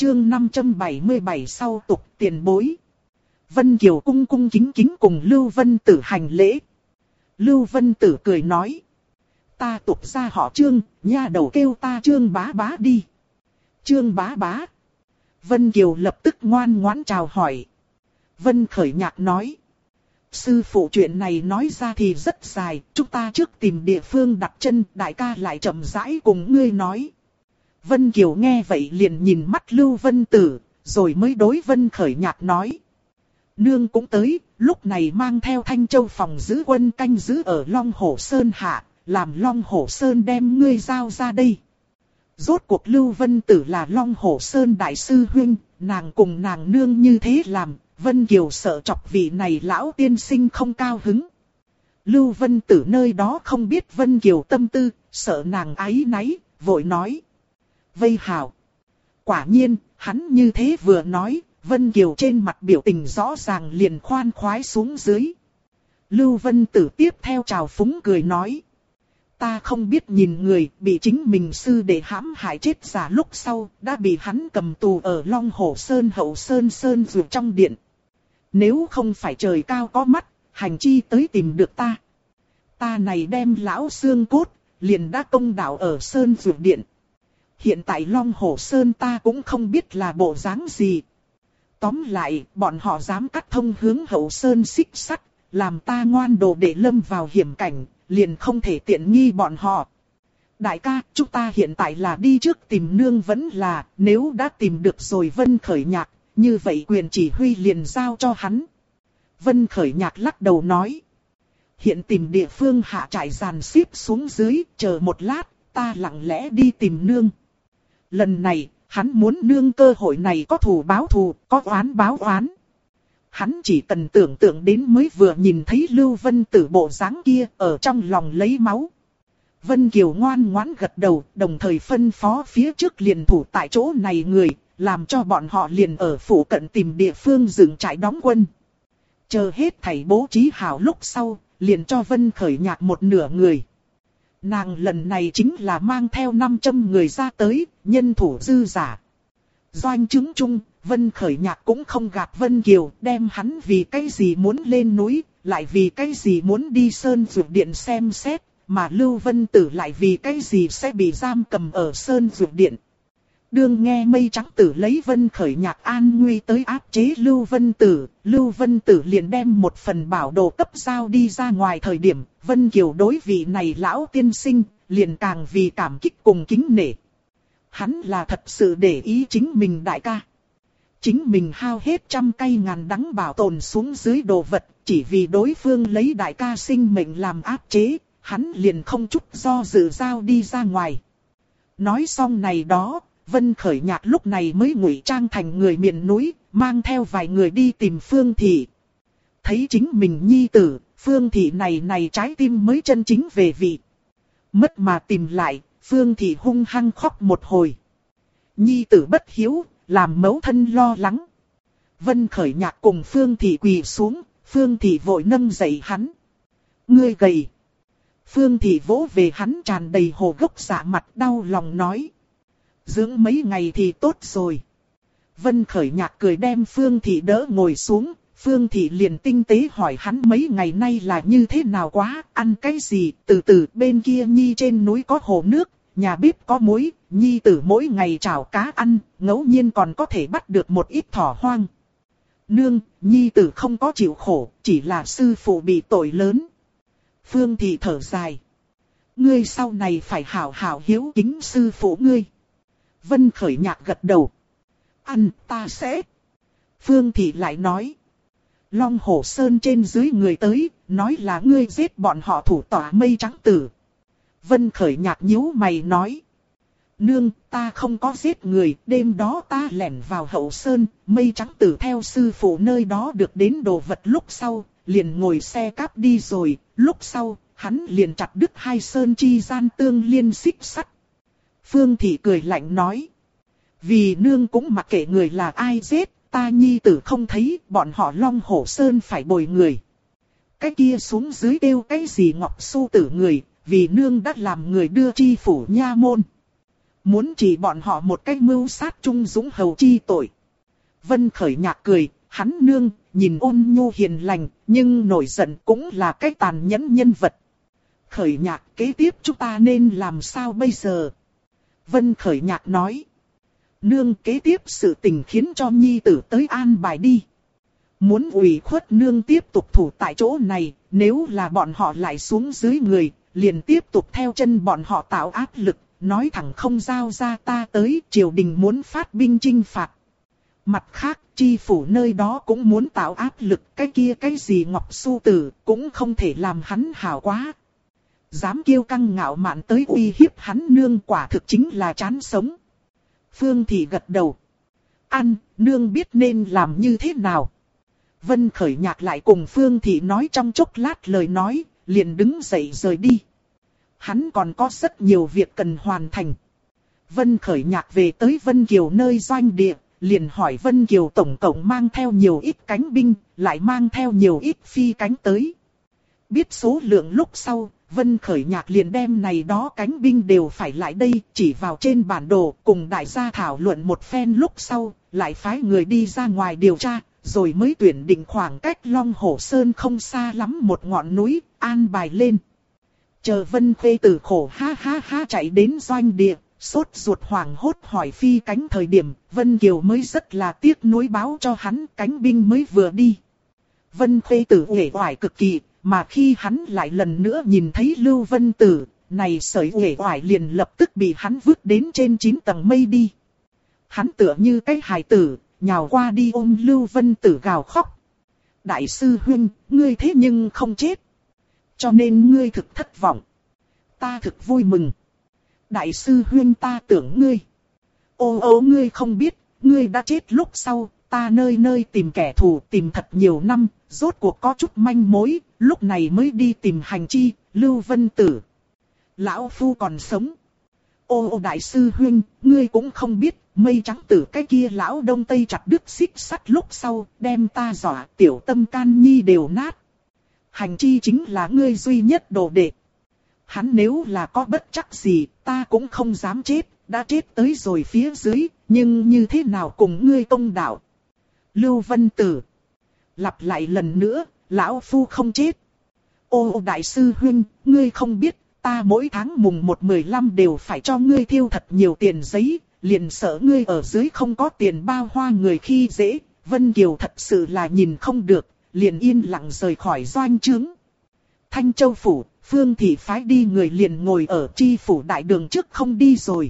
chương 577 sau tục tiền bối. Vân Kiều cung cung kính kính cùng Lưu Vân Tử hành lễ. Lưu Vân Tử cười nói. Ta tục ra họ Trương, nha đầu kêu ta Trương bá bá đi. Trương bá bá. Vân Kiều lập tức ngoan ngoãn chào hỏi. Vân Khởi Nhạc nói. Sư phụ chuyện này nói ra thì rất dài, chúng ta trước tìm địa phương đặt chân, đại ca lại chậm rãi cùng ngươi nói. Vân Kiều nghe vậy liền nhìn mắt Lưu Vân Tử, rồi mới đối Vân Khởi Nhạc nói. Nương cũng tới, lúc này mang theo Thanh Châu phòng giữ quân canh giữ ở Long Hổ Sơn hạ, làm Long Hổ Sơn đem ngươi giao ra đây. Rốt cuộc Lưu Vân Tử là Long Hổ Sơn đại sư huynh, nàng cùng nàng nương như thế làm, Vân Kiều sợ chọc vị này lão tiên sinh không cao hứng. Lưu Vân Tử nơi đó không biết Vân Kiều tâm tư, sợ nàng áy náy, vội nói. Vây hào. Quả nhiên, hắn như thế vừa nói, Vân Kiều trên mặt biểu tình rõ ràng liền khoan khoái xuống dưới. Lưu Vân Tử tiếp theo chào phúng cười nói. Ta không biết nhìn người bị chính mình sư đệ hãm hại chết giả lúc sau, đã bị hắn cầm tù ở Long Hổ Sơn hậu sơn sơn dược trong điện. Nếu không phải trời cao có mắt, hành chi tới tìm được ta. Ta này đem lão xương cốt, liền đã công đạo ở sơn dược điện. Hiện tại Long Hổ Sơn ta cũng không biết là bộ dáng gì. Tóm lại, bọn họ dám cắt thông hướng hậu sơn xích sắt, làm ta ngoan đồ để lâm vào hiểm cảnh, liền không thể tiện nghi bọn họ. Đại ca, chúng ta hiện tại là đi trước tìm nương vẫn là, nếu đã tìm được rồi Vân Khởi Nhạc, như vậy quyền chỉ huy liền giao cho hắn. Vân Khởi Nhạc lắc đầu nói. Hiện tìm địa phương hạ trại dàn xếp xuống dưới, chờ một lát, ta lặng lẽ đi tìm nương. Lần này, hắn muốn nương cơ hội này có thù báo thù, có oán báo oán. Hắn chỉ cần tưởng tượng đến mới vừa nhìn thấy Lưu Vân Tử bộ dáng kia ở trong lòng lấy máu. Vân Kiều ngoan ngoãn gật đầu, đồng thời phân phó phía trước liền thủ tại chỗ này người, làm cho bọn họ liền ở phủ cận tìm địa phương dựng trại đóng quân. Chờ hết thảy bố trí hảo lúc sau, liền cho Vân Khởi Nhạc một nửa người. Nàng lần này chính là mang theo 500 người ra tới, nhân thủ dư giả. Doanh chứng chung, Vân Khởi Nhạc cũng không gạt Vân Kiều, đem hắn vì cái gì muốn lên núi, lại vì cái gì muốn đi Sơn Dược Điện xem xét, mà Lưu Vân Tử lại vì cái gì sẽ bị giam cầm ở Sơn Dược Điện. Đương nghe Mây Trắng Tử lấy Vân Khởi Nhạc an nguy tới áp chế Lưu Vân Tử liền đem một phần bảo đồ cấp giao đi ra ngoài thời điểm, Vân Kiều đối vị này lão tiên sinh, liền càng vì cảm kích cùng kính nể. Hắn là thật sự để ý chính mình đại ca. Chính mình hao hết trăm cây ngàn đắng bảo tồn xuống dưới đồ vật, chỉ vì đối phương lấy đại ca sinh mệnh làm áp chế, hắn liền không chút do dự giao đi ra ngoài. Nói xong này đó, Vân Khởi Nhạc lúc này mới ngụy trang thành người miền núi, mang theo vài người đi tìm Phương Thị. Thấy chính mình nhi tử, Phương Thị này trái tim mới chân chính về vị. Mất mà tìm lại, Phương Thị hung hăng khóc một hồi. Nhi tử bất hiếu, làm mẫu thân lo lắng. Vân Khởi Nhạc cùng Phương Thị quỳ xuống, Phương Thị vội nâng dậy hắn. Ngươi gầy. Phương Thị vỗ về hắn tràn đầy hồ gốc dạ mặt đau lòng nói. Dưỡng mấy ngày thì tốt rồi. Vân Khởi Nhạc cười đem Phương Thị đỡ ngồi xuống. Phương Thị liền tinh tế hỏi hắn mấy ngày nay là như thế nào quá, ăn cái gì, từ từ bên kia Nhi trên núi có hồ nước, nhà bếp có muối, Nhi tử mỗi ngày chảo cá ăn, ngẫu nhiên còn có thể bắt được một ít thỏ hoang. Nương, Nhi tử không có chịu khổ, chỉ là sư phụ bị tội lớn. Phương Thị thở dài. Ngươi sau này phải hảo hảo hiếu kính sư phụ ngươi. Vân Khởi Nhạc gật đầu. Ăn ta sẽ. Phương Thị lại nói. Long Hổ Sơn trên dưới người tới, nói là ngươi giết bọn họ thủ tỏa Mây Trắng Tử. Vân Khởi Nhạc nhíu mày nói. Nương, ta không có giết người, đêm đó ta lẻn vào hậu sơn, Mây Trắng Tử theo sư phụ nơi đó được đến đồ vật lúc sau, liền ngồi xe cáp đi rồi, lúc sau, hắn liền chặt đứt hai sơn chi gian tương liên xích sắt. Phương Thị cười lạnh nói. Vì nương cũng mặc kệ người là ai giết, ta nhi tử không thấy, bọn họ Long Hổ Sơn phải bồi người. Cái kia xuống dưới kêu cái gì Ngọc Su Tử người, vì nương đã làm người đưa chi phủ nha môn. muốn chỉ bọn họ một cách mưu sát Trung Dũng Hầu chi tội. Vân Khởi Nhạc cười, hắn nương, nhìn ôn nhu hiền lành, nhưng nổi giận cũng là cái tàn nhẫn nhân vật. Khởi Nhạc, kế tiếp chúng ta nên làm sao bây giờ? Vân Khởi Nhạc nói. Nương, kế tiếp sự tình khiến cho nhi tử tới an bài đi. Muốn ủy khuất nương tiếp tục thủ tại chỗ này, nếu là bọn họ lại xuống dưới người, liền tiếp tục theo chân bọn họ tạo áp lực, nói thẳng không giao ra ta tới, triều đình muốn phát binh chinh phạt. Mặt khác, chi phủ nơi đó cũng muốn tạo áp lực, cái kia cái gì Ngọc Su Tử, cũng không thể làm hắn hảo quá. Dám kiêu căng ngạo mạn tới uy hiếp hắn nương, quả thực chính là chán sống. Phương Thị gật đầu. An, nương biết nên làm như thế nào. Vân Khởi Nhạc lại cùng Phương Thị nói trong chốc lát lời nói, liền đứng dậy rời đi. Hắn còn có rất nhiều việc cần hoàn thành. Vân Khởi Nhạc về tới Vân Kiều nơi doanh địa, liền hỏi Vân Kiều tổng cộng mang theo nhiều ít cánh binh, lại mang theo nhiều ít phi cánh tới. Biết số lượng lúc sau, Vân Khởi Nhạc liền đem này đó cánh binh đều phải lại đây, chỉ vào trên bản đồ, cùng đại gia thảo luận một phen lúc sau, lại phái người đi ra ngoài điều tra, rồi mới tuyển định khoảng cách Long Hổ Sơn không xa lắm một ngọn núi, an bài lên. Chờ Vân Khê Tử khổ ha ha ha chạy đến doanh địa, sốt ruột hoảng hốt hỏi phi cánh thời điểm, Vân Kiều mới rất là tiếc nuối báo cho hắn cánh binh mới vừa đi. Vân Khê Tử uể oải cực kỳ, mà khi hắn lại lần nữa nhìn thấy Lưu Vân Tử, này sởi uể oải liền lập tức bị hắn vứt đến trên 9 tầng mây đi. Hắn tựa như cái hài tử, nhào qua đi ôm Lưu Vân Tử gào khóc. Đại sư huynh, ngươi thế nhưng không chết. Cho nên ngươi thực thất vọng. Ta thực vui mừng. Đại sư huynh ta tưởng ngươi. Ô ngươi không biết, ngươi đã chết lúc sau, ta nơi nơi tìm kẻ thù tìm thật nhiều năm, rốt cuộc có chút manh mối, lúc này mới đi tìm hành chi, Lưu Vân Tử. Lão Phu còn sống. Ô đại sư huynh, ngươi cũng không biết, mây trắng tử cái kia lão đông tây chặt đứt xích sắt lúc sau, đem ta dọa tiểu tâm can nhi đều nát. Hành chi chính là ngươi duy nhất đồ đệ. Hắn nếu là có bất chắc gì, ta cũng không dám chết, đã chết tới rồi phía dưới, nhưng như thế nào cùng ngươi công đạo. Lưu Vân Tử. Lặp lại lần nữa, lão phu không chết. Ô đại sư huynh, ngươi không biết, ta mỗi tháng mùng 1/15 đều phải cho ngươi thiêu thật nhiều tiền giấy, liền sợ ngươi ở dưới không có tiền bao hoa người khi dễ. Vân Kiều thật sự là nhìn không được, liền yên lặng rời khỏi doanh trướng. Thanh Châu phủ, Phương Thị phái đi người liền ngồi ở tri phủ đại đường trước không đi rồi.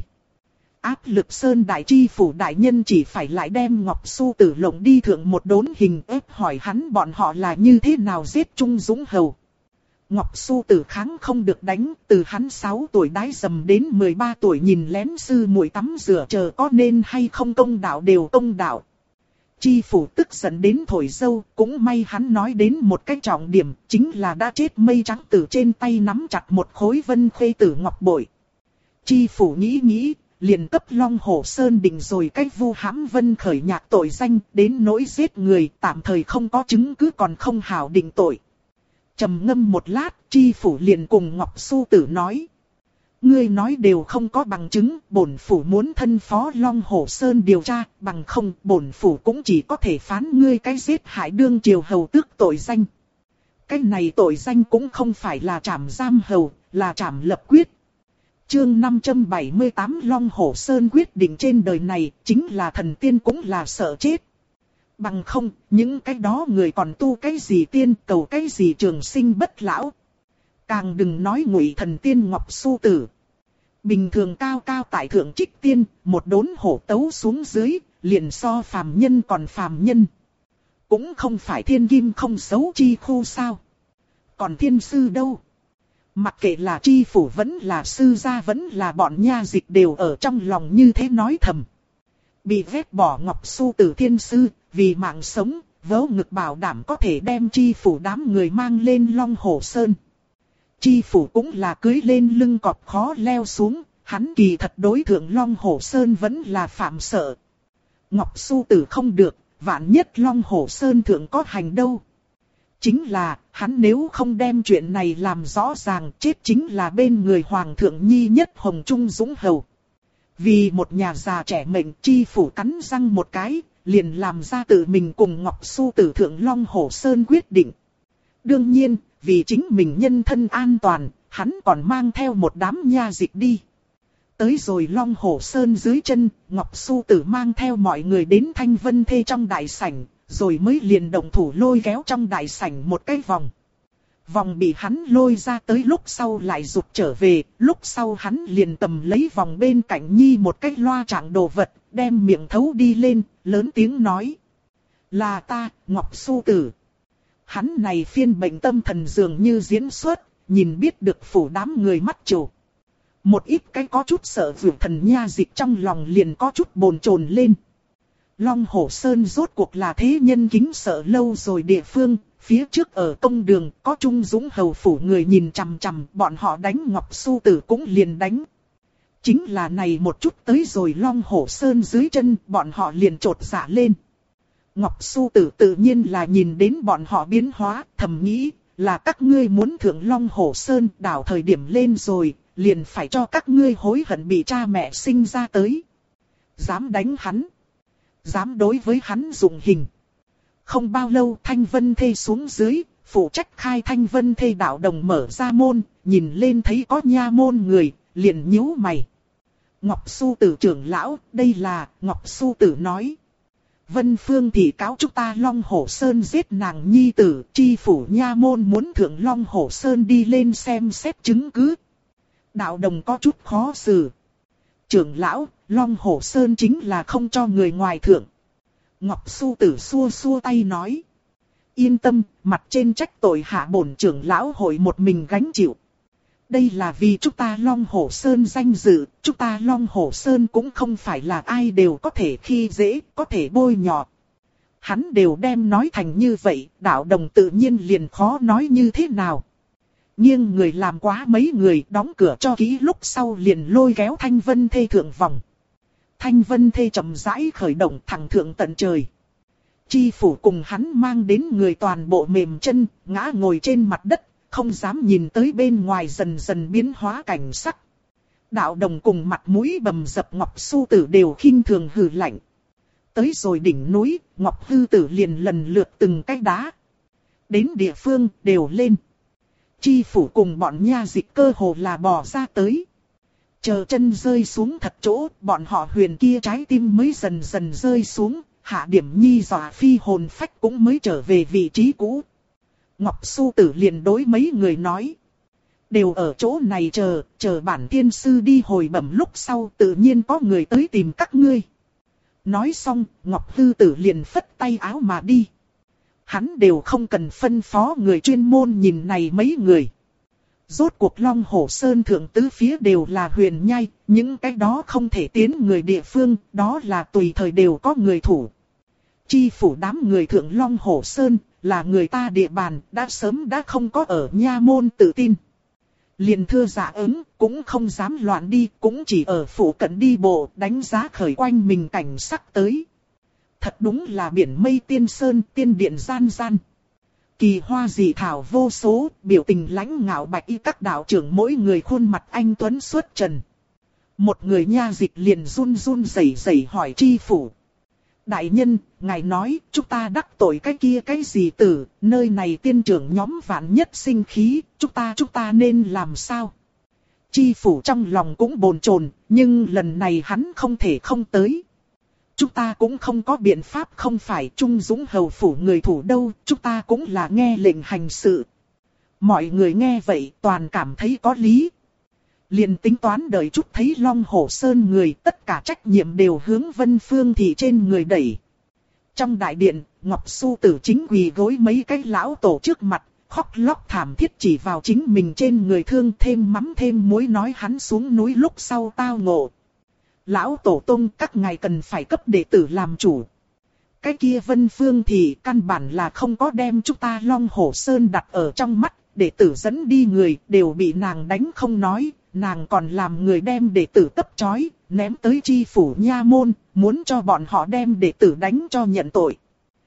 Áp lực Sơn đại tri phủ đại nhân chỉ phải lại đem Ngọc Su Tử lộng đi thượng một đốn hình ép hỏi hắn bọn họ là như thế nào giết Trung Dũng Hầu. Ngọc Su Tử kháng không được đánh, từ hắn 6 tuổi đái dầm đến 13 tuổi nhìn lén sư muội tắm rửa chờ có nên hay không công đạo đều công đạo. Chi phủ tức giận đến thổi dâu, cũng may hắn nói đến một cái trọng điểm, chính là đã chết mây trắng tử trên tay nắm chặt một khối Vân Khê Tử ngọc bội. Chi phủ nghĩ, liền cấp Long Hổ Sơn định rồi cách vu hãm Vân Khởi Nhạc tội danh, đến nỗi giết người, tạm thời không có chứng cứ còn không hảo định tội. Trầm ngâm một lát, chi phủ liền cùng Ngọc Su Tử nói. Ngươi nói đều không có bằng chứng, bổn phủ muốn thân phó Long Hổ Sơn điều tra, bằng không bổn phủ cũng chỉ có thể phán ngươi cái giết hại đương triều hầu tước tội danh. Cái này tội danh cũng không phải là trảm giam hầu, là trảm lập quyết. Chương 578 Long Hổ Sơn quyết định trên đời này, chính là thần tiên cũng là sợ chết. Bằng không, những cái đó người còn tu cái gì tiên, cầu cái gì trường sinh bất lão. Càng đừng nói Ngụy thần tiên Ngọc Su Tử. Bình thường cao cao tại thượng trích tiên, một đốn hổ tấu xuống dưới, liền so phàm nhân còn phàm nhân. Cũng không phải thiên kim không xấu chi khu sao. Còn thiên sư đâu? Mặc kệ là tri phủ vẫn là sư gia vẫn là bọn nha dịch đều ở trong lòng như thế nói thầm. Bị vét bỏ Ngọc Su Tử thiên sư, vì mạng sống, vớ ngực bảo đảm có thể đem tri phủ đám người mang lên Long Hổ Sơn. Tri phủ cũng là cưới lên lưng cọp khó leo xuống, hắn kỳ thật đối thượng Long Hổ Sơn vẫn là phạm sợ. Ngọc Su Tử không được, vạn nhất Long Hổ Sơn thượng có hành đâu. Chính là, hắn nếu không đem chuyện này làm rõ ràng, chết chính là bên người Hoàng thượng Nhi nhất Hồng Trung Dũng Hầu. Vì một nhà già trẻ mệnh, Chi phủ cắn răng một cái, liền làm ra tự mình cùng Ngọc Su Tử thượng Long Hổ Sơn quyết định. Đương nhiên, vì chính mình nhân thân an toàn, hắn còn mang theo một đám nha dịch đi. Tới rồi Long Hổ Sơn dưới chân, Ngọc Su Tử mang theo mọi người đến Thanh Vân Thê trong đại sảnh, rồi mới liền động thủ lôi kéo trong đại sảnh một cái vòng. Vòng bị hắn lôi ra tới lúc sau lại rụt trở về, lúc sau hắn liền cầm lấy vòng bên cạnh nhi một cái loa trạng đồ vật, đem miệng thấu đi lên, lớn tiếng nói. Là ta, Ngọc Su Tử. Hắn này phiên bệnh tâm thần dường như diễn xuất, nhìn biết được phủ đám người mắt trù. Một ít cái có chút sợ vượt thần nha dịch trong lòng liền có chút bồn chồn lên. Long Hổ Sơn rốt cuộc là thế nhân kính sợ lâu rồi địa phương, phía trước ở công đường có Trung Dũng hầu phủ người nhìn chằm chằm, bọn họ đánh Ngọc Su Tử cũng liền đánh. Chính là này một chút tới rồi Long Hổ Sơn dưới chân, bọn họ liền trột dạ lên. Ngọc Su Tử tự nhiên là nhìn đến bọn họ biến hóa, thầm nghĩ là các ngươi muốn thượng Long Hổ Sơn đảo thời điểm lên rồi, liền phải cho các ngươi hối hận bị cha mẹ sinh ra tới. Dám đánh hắn, dám đối với hắn dụng hình. Không bao lâu Thanh Vân Thê xuống dưới, phụ trách khai Thanh Vân Thê đạo đồng mở ra môn, nhìn lên thấy có nha môn người, liền nhíu mày. Ngọc Su Tử trưởng lão, đây là, Ngọc Su Tử nói. Vân Phương thị cáo chúng ta Long Hổ Sơn giết nàng nhi tử, chi phủ nha môn muốn thượng Long Hổ Sơn đi lên xem xét chứng cứ. Đạo đồng có chút khó xử. Trưởng lão, Long Hổ Sơn chính là không cho người ngoài thượng. Ngọc Su Tử xua xua tay nói. Yên tâm, mặt trên trách tội hạ bổn trưởng lão hội một mình gánh chịu. Đây là vì chúng ta Long Hổ Sơn danh dự, chúng ta Long Hổ Sơn cũng không phải là ai đều có thể khi dễ, có thể bôi nhọ. Hắn đều đem nói thành như vậy, đạo đồng tự nhiên liền khó nói như thế nào. Nhưng người làm quá mấy người đóng cửa cho kỹ lúc sau liền lôi kéo Thanh Vân Thê thượng vòng. Thanh Vân Thê chậm rãi khởi động thẳng thượng tận trời. Chi phủ cùng hắn mang đến người toàn bộ mềm chân, ngã ngồi trên mặt đất, không dám nhìn tới bên ngoài dần dần biến hóa cảnh sắc. Đạo đồng cùng mặt mũi bầm dập Ngọc Su Tử đều khinh thường hừ lạnh. Tới rồi đỉnh núi, Ngọc Hư Tử liền lần lượt từng cái đá. Đến địa phương đều lên. Chi phủ cùng bọn nha dịch cơ hồ là bò ra tới. Chờ chân rơi xuống thật chỗ, bọn họ huyền kia trái tim mới dần dần rơi xuống, hạ điểm nhi dọa phi hồn phách cũng mới trở về vị trí cũ. Ngọc Su Tử liền đối mấy người nói. Đều ở chỗ này chờ bản thiên sư đi hồi bẩm lúc sau tự nhiên có người tới tìm các ngươi. Nói xong, Ngọc Hư Tử liền phất tay áo mà đi. Hắn đều không cần phân phó người chuyên môn nhìn này mấy người. Rốt cuộc Long Hổ Sơn thượng tứ phía đều là huyền nhai, những cái đó không thể tiến người địa phương, đó là tùy thời đều có người thủ. Chi phủ đám người thượng Long Hổ Sơn, là người ta địa bàn, đã sớm đã không có ở nha môn tự tin. Liền thưa dạ ứng, cũng không dám loạn đi, cũng chỉ ở phủ cận đi bộ, đánh giá khởi quanh mình cảnh sắc tới. Thật đúng là biển mây tiên sơn, tiên điện gian gian. Kỳ hoa dị thảo vô số, biểu tình lãnh ngạo bạch y các đạo trưởng mỗi người khuôn mặt anh tuấn xuất trần. Một người nha dịch liền run run rẩy rẩy hỏi chi phủ. Đại nhân, ngài nói, chúng ta đắc tội cái kia cái gì tử, nơi này tiên trưởng nhóm vạn nhất sinh khí, chúng ta nên làm sao? Chi phủ trong lòng cũng bồn chồn, nhưng lần này hắn không thể không tới. Chúng ta cũng không có biện pháp, không phải Trung Dũng hầu phủ người thủ đâu, chúng ta cũng là nghe lệnh hành sự. Mọi người nghe vậy toàn cảm thấy có lý. Liền tính toán đợi chút thấy Long Hổ Sơn người, tất cả trách nhiệm đều hướng Vân Phương thị trên người đẩy. Trong đại điện, Ngọc Su Tử chính quỳ gối mấy cái lão tổ trước mặt, khóc lóc thảm thiết chỉ vào chính mình trên người thương, thêm mắm thêm muối nói hắn xuống núi lúc sau tao ngộ. Lão tổ tông, các ngài cần phải cấp đệ tử làm chủ. Cái kia Vân Phương thì căn bản là không có đem chúng ta Long Hổ Sơn đặt ở trong mắt, đệ tử dẫn đi người đều bị nàng đánh không nói, nàng còn làm người đem đệ tử cấp trói, ném tới chi phủ nha môn, muốn cho bọn họ đem đệ tử đánh cho nhận tội.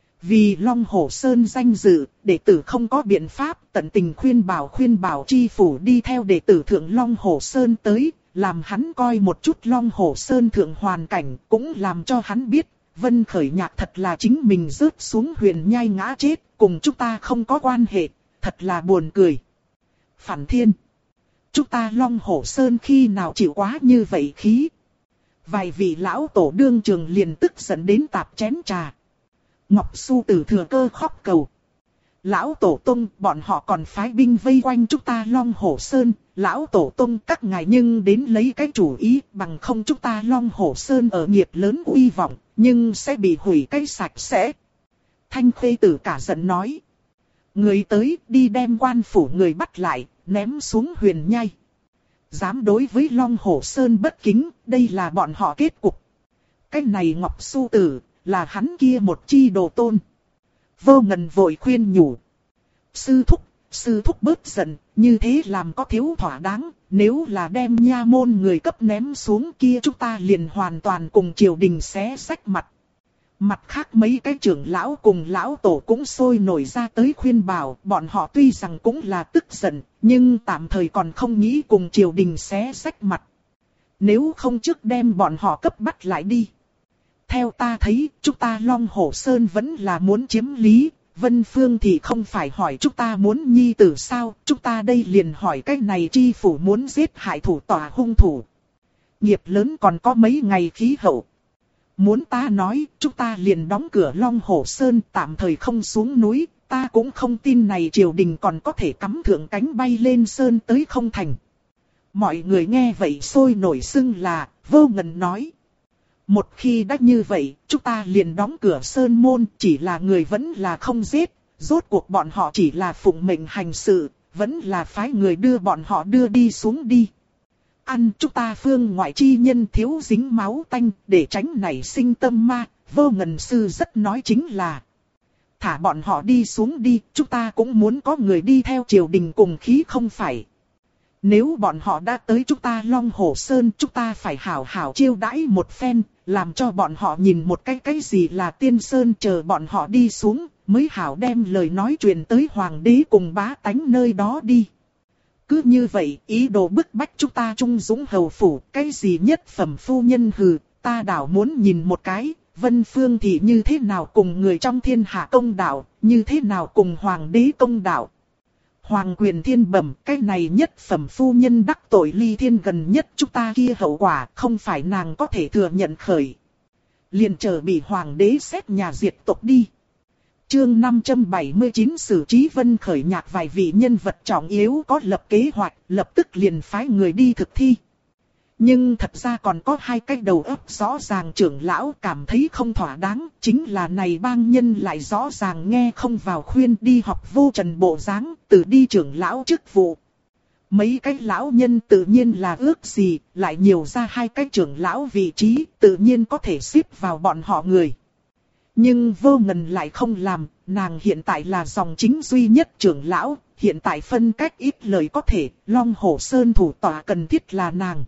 Vì Long Hổ Sơn danh dự, đệ tử không có biện pháp, tận tình khuyên bảo chi phủ đi theo đệ tử thượng Long Hổ Sơn tới, làm hắn coi một chút Long Hổ Sơn thượng hoàn cảnh, cũng làm cho hắn biết, Vân Khởi Nhạc thật là chính mình rớt xuống huyền nhai ngã chết, cùng chúng ta không có quan hệ, thật là buồn cười. Phản Thiên, chúng ta Long Hổ Sơn khi nào chịu quá như vậy khí? Vài vị lão tổ đương trường liền tức giận đến tạp chén trà. Ngọc Su Tử thừa cơ khóc cầu. Lão Tổ Tông, bọn họ còn phái binh vây quanh chúng ta Long Hổ Sơn. Lão Tổ Tông các ngài nhưng đến lấy cái chủ ý, bằng không chúng ta Long Hổ Sơn ở nghiệp lớn uy vọng, nhưng sẽ bị hủy cái sạch sẽ. Thanh Khê Tử cả giận nói. Người tới đi đem quan phủ người bắt lại, ném xuống huyền nhai. Dám đối với Long Hổ Sơn bất kính, đây là bọn họ kết cục. Cái này Ngọc Su Tử, là hắn kia một chi đồ tôn. Vô Ngần vội khuyên nhủ. Sư thúc bớt giận, như thế làm có thiếu thỏa đáng, nếu là đem nha môn người cấp ném xuống kia chúng ta liền hoàn toàn cùng triều đình xé rách mặt. Mặt khác mấy cái trưởng lão cùng lão tổ cũng sôi nổi ra tới khuyên bảo, bọn họ tuy rằng cũng là tức giận, nhưng tạm thời còn không nghĩ cùng triều đình xé rách mặt. Nếu không trước đem bọn họ cấp bắt lại đi. Theo ta thấy, chúng ta Long Hổ Sơn vẫn là muốn chiếm lý, Vân Phương thì không phải hỏi chúng ta muốn nhi tử sao, chúng ta đây liền hỏi cái này chi phủ muốn giết hại thủ tòa hung thủ. Nghiệp lớn còn có mấy ngày khí hậu. Muốn ta nói, chúng ta liền đóng cửa Long Hổ Sơn tạm thời không xuống núi, ta cũng không tin này triều đình còn có thể cắm thượng cánh bay lên sơn tới không thành. Mọi người nghe vậy sôi nổi xưng là, Vô Ngần nói. Một khi đã như vậy, chúng ta liền đóng cửa sơn môn, chỉ là người vẫn là không giết, rốt cuộc bọn họ chỉ là phụng mệnh hành sự, vẫn là phái người đưa bọn họ đưa đi xuống đi. Ăn chúng ta phương ngoại chi nhân thiếu dính máu tanh, để tránh nảy sinh tâm ma, Vô Ngần sư rất nói chính là. Thả bọn họ đi xuống đi, chúng ta cũng muốn có người đi theo triều đình cùng khí không phải. Nếu bọn họ đã tới chúng ta Long Hổ Sơn, chúng ta phải hảo hảo chiêu đãi một phen, làm cho bọn họ nhìn một cái gì là tiên sơn, chờ bọn họ đi xuống, mới hảo đem lời nói truyền tới hoàng đế cùng bá tánh nơi đó đi. Cứ như vậy, ý đồ bức bách chúng ta trung dũng hầu phủ, cái gì nhất phẩm phu nhân hừ, ta đảo muốn nhìn một cái, Vân Phương thì như thế nào cùng người trong thiên hạ công đạo, như thế nào cùng hoàng đế công đạo. Hoàng Quyền Thiên bẩm, cái này nhất phẩm phu nhân đắc tội ly thiên gần nhất chúng ta kia hậu quả không phải nàng có thể thừa nhận khởi. Liền chờ bị hoàng đế xét nhà diệt tộc đi. Chương 579 xử trí Vân Khởi Nhạc vài vị nhân vật trọng yếu có lập kế hoạch, lập tức liền phái người đi thực thi. Nhưng thật ra còn có hai cái đầu óc rõ ràng trưởng lão cảm thấy không thỏa đáng, chính là này bang nhân lại rõ ràng nghe không vào khuyên đi học vô trần bộ dáng, từ đi trưởng lão chức vụ. Mấy cái lão nhân tự nhiên là ước gì, lại nhiều ra hai cái trưởng lão vị trí, tự nhiên có thể xếp vào bọn họ người. Nhưng Vô Ngần lại không làm, nàng hiện tại là dòng chính duy nhất trưởng lão, hiện tại phân cách ít lời có thể, Long Hổ Sơn thủ tọa cần thiết là nàng.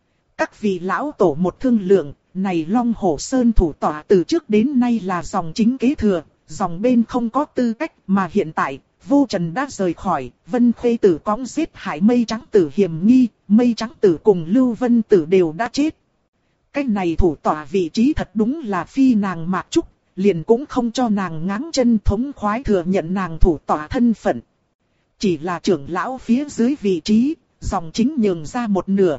Các vị lão tổ một thương lượng, này Long Hổ Sơn thủ tọa từ trước đến nay là dòng chính kế thừa, dòng bên không có tư cách, mà hiện tại, Vô Trần đã rời khỏi, Vân Khê Tử cõng giết hại Mây Trắng Tử hiểm nghi, Mây Trắng Tử cùng Lưu Vân Tử đều đã chết. Cái này thủ tọa vị trí thật đúng là phi nàng Mạc Trúc, liền cũng không cho nàng ngáng chân thống khoái thừa nhận nàng thủ tọa thân phận. Chỉ là trưởng lão phía dưới vị trí, dòng chính nhường ra một nửa.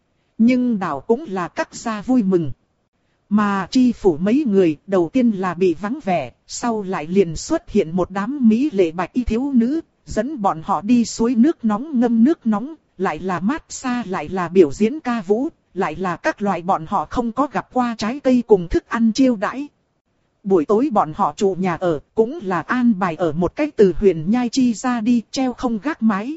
Nhưng đảo cũng là các gia vui mừng. Mà tri phủ mấy người đầu tiên là bị vắng vẻ, sau lại liền xuất hiện một đám mỹ lệ bạch y thiếu nữ, dẫn bọn họ đi suối nước nóng ngâm nước nóng, lại là mát xa lại là biểu diễn ca vũ, lại là các loại bọn họ không có gặp qua trái cây cùng thức ăn chiêu đãi. Buổi tối bọn họ trụ nhà ở, cũng là an bài ở một cách từ huyền nhai chi ra đi, treo không gác mái.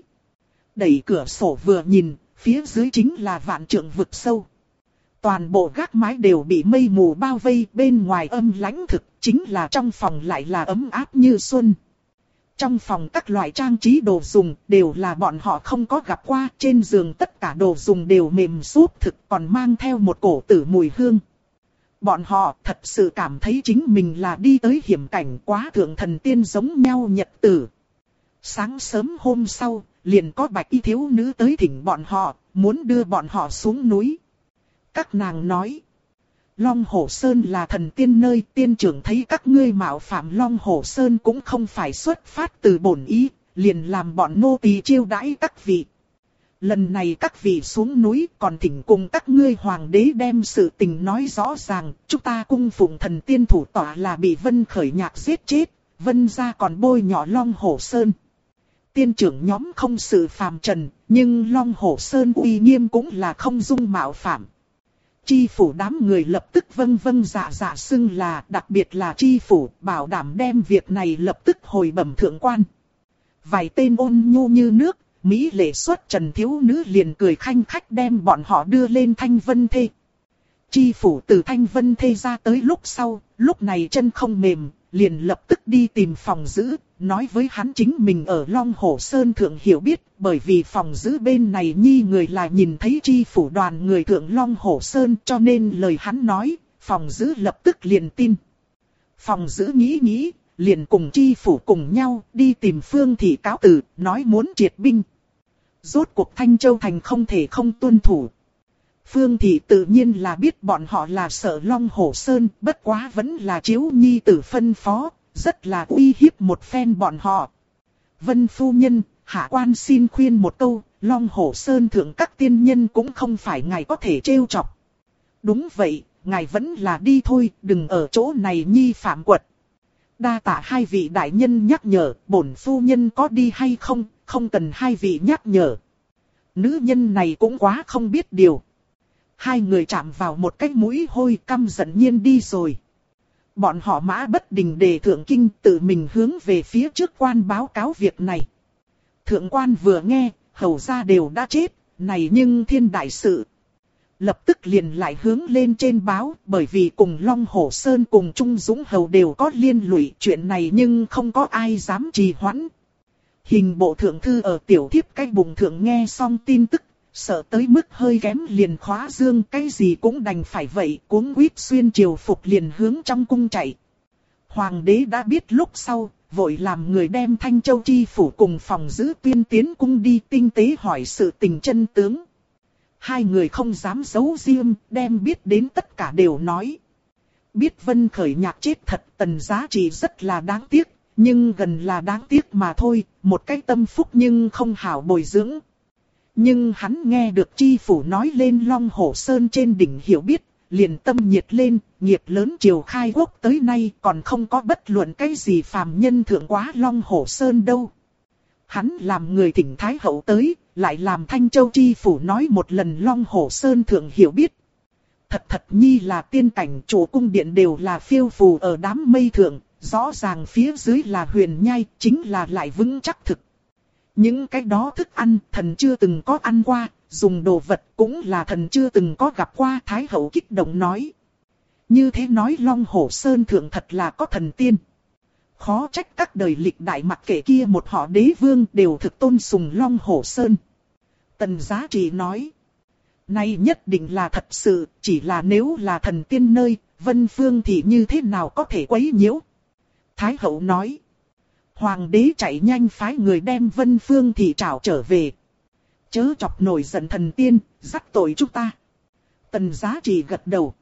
Đẩy cửa sổ vừa nhìn, phía dưới chính là vạn trượng vực sâu. Toàn bộ gác mái đều bị mây mù bao vây, bên ngoài âm lãnh thực, chính là trong phòng lại là ấm áp như xuân. Trong phòng các loại trang trí đồ dùng đều là bọn họ không có gặp qua, trên giường tất cả đồ dùng đều mềm xốp thực, còn mang theo một cổ tử mùi hương. Bọn họ thật sự cảm thấy chính mình là đi tới hiểm cảnh quá thượng thần tiên giống nhau nhật tử. Sáng sớm hôm sau, liền có bạch y thiếu nữ tới thỉnh bọn họ, muốn đưa bọn họ xuống núi. Các nàng nói, Long Hổ Sơn là thần tiên nơi, tiên trưởng thấy các ngươi mạo phạm Long Hổ Sơn cũng không phải xuất phát từ bổn ý, liền làm bọn nô tỳ chiêu đãi các vị. Lần này các vị xuống núi còn thỉnh cùng các ngươi hoàng đế đem sự tình nói rõ ràng, chúng ta cung phụng thần tiên thủ tọa là bị Vân Khởi Nhạc giết chết, Vân gia còn bôi nhọ Long Hổ Sơn. Tiên trưởng nhóm không sự phàm trần, nhưng Long Hổ Sơn uy nghiêm cũng là không dung mạo phạm. Chi phủ đám người lập tức vâng vâng dạ dạ xưng là, đặc biệt là chi phủ bảo đảm đem việc này lập tức hồi bẩm thượng quan. Vài tên ôn nhu như nước, mỹ lệ xuất trần thiếu nữ liền cười khanh khách đem bọn họ đưa lên Thanh Vân Thê. Chi phủ từ Thanh Vân Thê ra tới lúc sau, lúc này chân không mềm, liền lập tức đi tìm phòng giữ, nói với hắn chính mình ở Long Hổ Sơn thượng hiểu biết, bởi vì phòng giữ bên này nhi người là nhìn thấy chi phủ đoàn người thượng Long Hổ Sơn, cho nên lời hắn nói, phòng giữ lập tức liền tin. Phòng giữ nghĩ, liền cùng chi phủ cùng nhau đi tìm Phương Thị cáo từ, nói muốn triệt binh. Rốt cuộc Thanh Châu Thành không thể không tuân thủ. Phương Thị tự nhiên là biết bọn họ là sợ Long Hổ Sơn, bất quá vẫn là chiếu nhi tử phân phó, rất là uy hiếp một phen bọn họ. Vân phu nhân, hạ quan xin khuyên một câu, Long Hổ Sơn thượng các tiên nhân cũng không phải ngài có thể trêu chọc. Đúng vậy, ngài vẫn là đi thôi, đừng ở chỗ này nhi phạm quật. Đa tạ hai vị đại nhân nhắc nhở, bổn phu nhân có đi hay không, không cần hai vị nhắc nhở. Nữ nhân này cũng quá không biết điều. Hai người chạm vào một cái mũi hôi, căm giận nhiên đi rồi. Bọn họ Mã Bất Đình đề thượng kinh tự mình hướng về phía trước quan báo cáo việc này. Thượng quan vừa nghe, hầu ra đều đã chết, này nhưng thiên đại sự. Lập tức liền lại hướng lên trên báo, bởi vì cùng Long Hổ Sơn cùng Trung Dũng Hầu đều có liên lụy, chuyện này nhưng không có ai dám trì hoãn. Hình bộ thượng thư ở tiểu thiếp cái bụng thượng nghe xong tin tức, sợ tới mức hơi kém liền khóa dương, cái gì cũng đành phải vậy, cuống quýt xuyên triều phục liền hướng trong cung chạy. Hoàng đế đã biết lúc sau, vội làm người đem Thanh Châu chi phủ cùng phòng giữ tuyên tiến cung đi tinh tế hỏi sự tình chân tướng. Hai người không dám giấu riêng, đem biết đến tất cả đều nói. Biết Vân Khởi Nhạc chết thật, Tần Giá Trị rất là đáng tiếc, nhưng gần là đáng tiếc mà thôi, một cái tâm phúc nhưng không hảo bồi dưỡng. Nhưng hắn nghe được chi phủ nói lên Long Hổ Sơn trên đỉnh hiểu biết, liền tâm nhiệt lên, nghiệp lớn triều khai quốc tới nay còn không có bất luận cái gì phàm nhân thượng quá Long Hổ Sơn đâu. Hắn làm người thỉnh Thái Hậu tới, lại làm Thanh Châu chi phủ nói một lần Long Hổ Sơn thượng hiểu biết. Thật nhi là tiên cảnh, chủ cung điện đều là phiêu phù ở đám mây thượng, rõ ràng phía dưới là huyền nhai, chính là lại vững chắc thực. Những cái đó thức ăn thần chưa từng có ăn qua, dùng đồ vật cũng là thần chưa từng có gặp qua. Thái Hậu kích động nói. Như thế nói Long Hổ Sơn thượng thật là có thần tiên. Khó trách các đời lịch đại mặc kệ kia một họ đế vương đều thực tôn sùng Long Hổ Sơn. Tần Giá Trị nói. Này nhất định là thật sự, chỉ là nếu là thần tiên nơi, Vân Phương thì như thế nào có thể quấy nhiễu. Thái Hậu nói. Hoàng đế chạy nhanh phái người đem Vân Phương thì trảo trở về. Chớ chọc nổi giận thần tiên, dắt tội chúng ta. Tần Giá Trị gật đầu.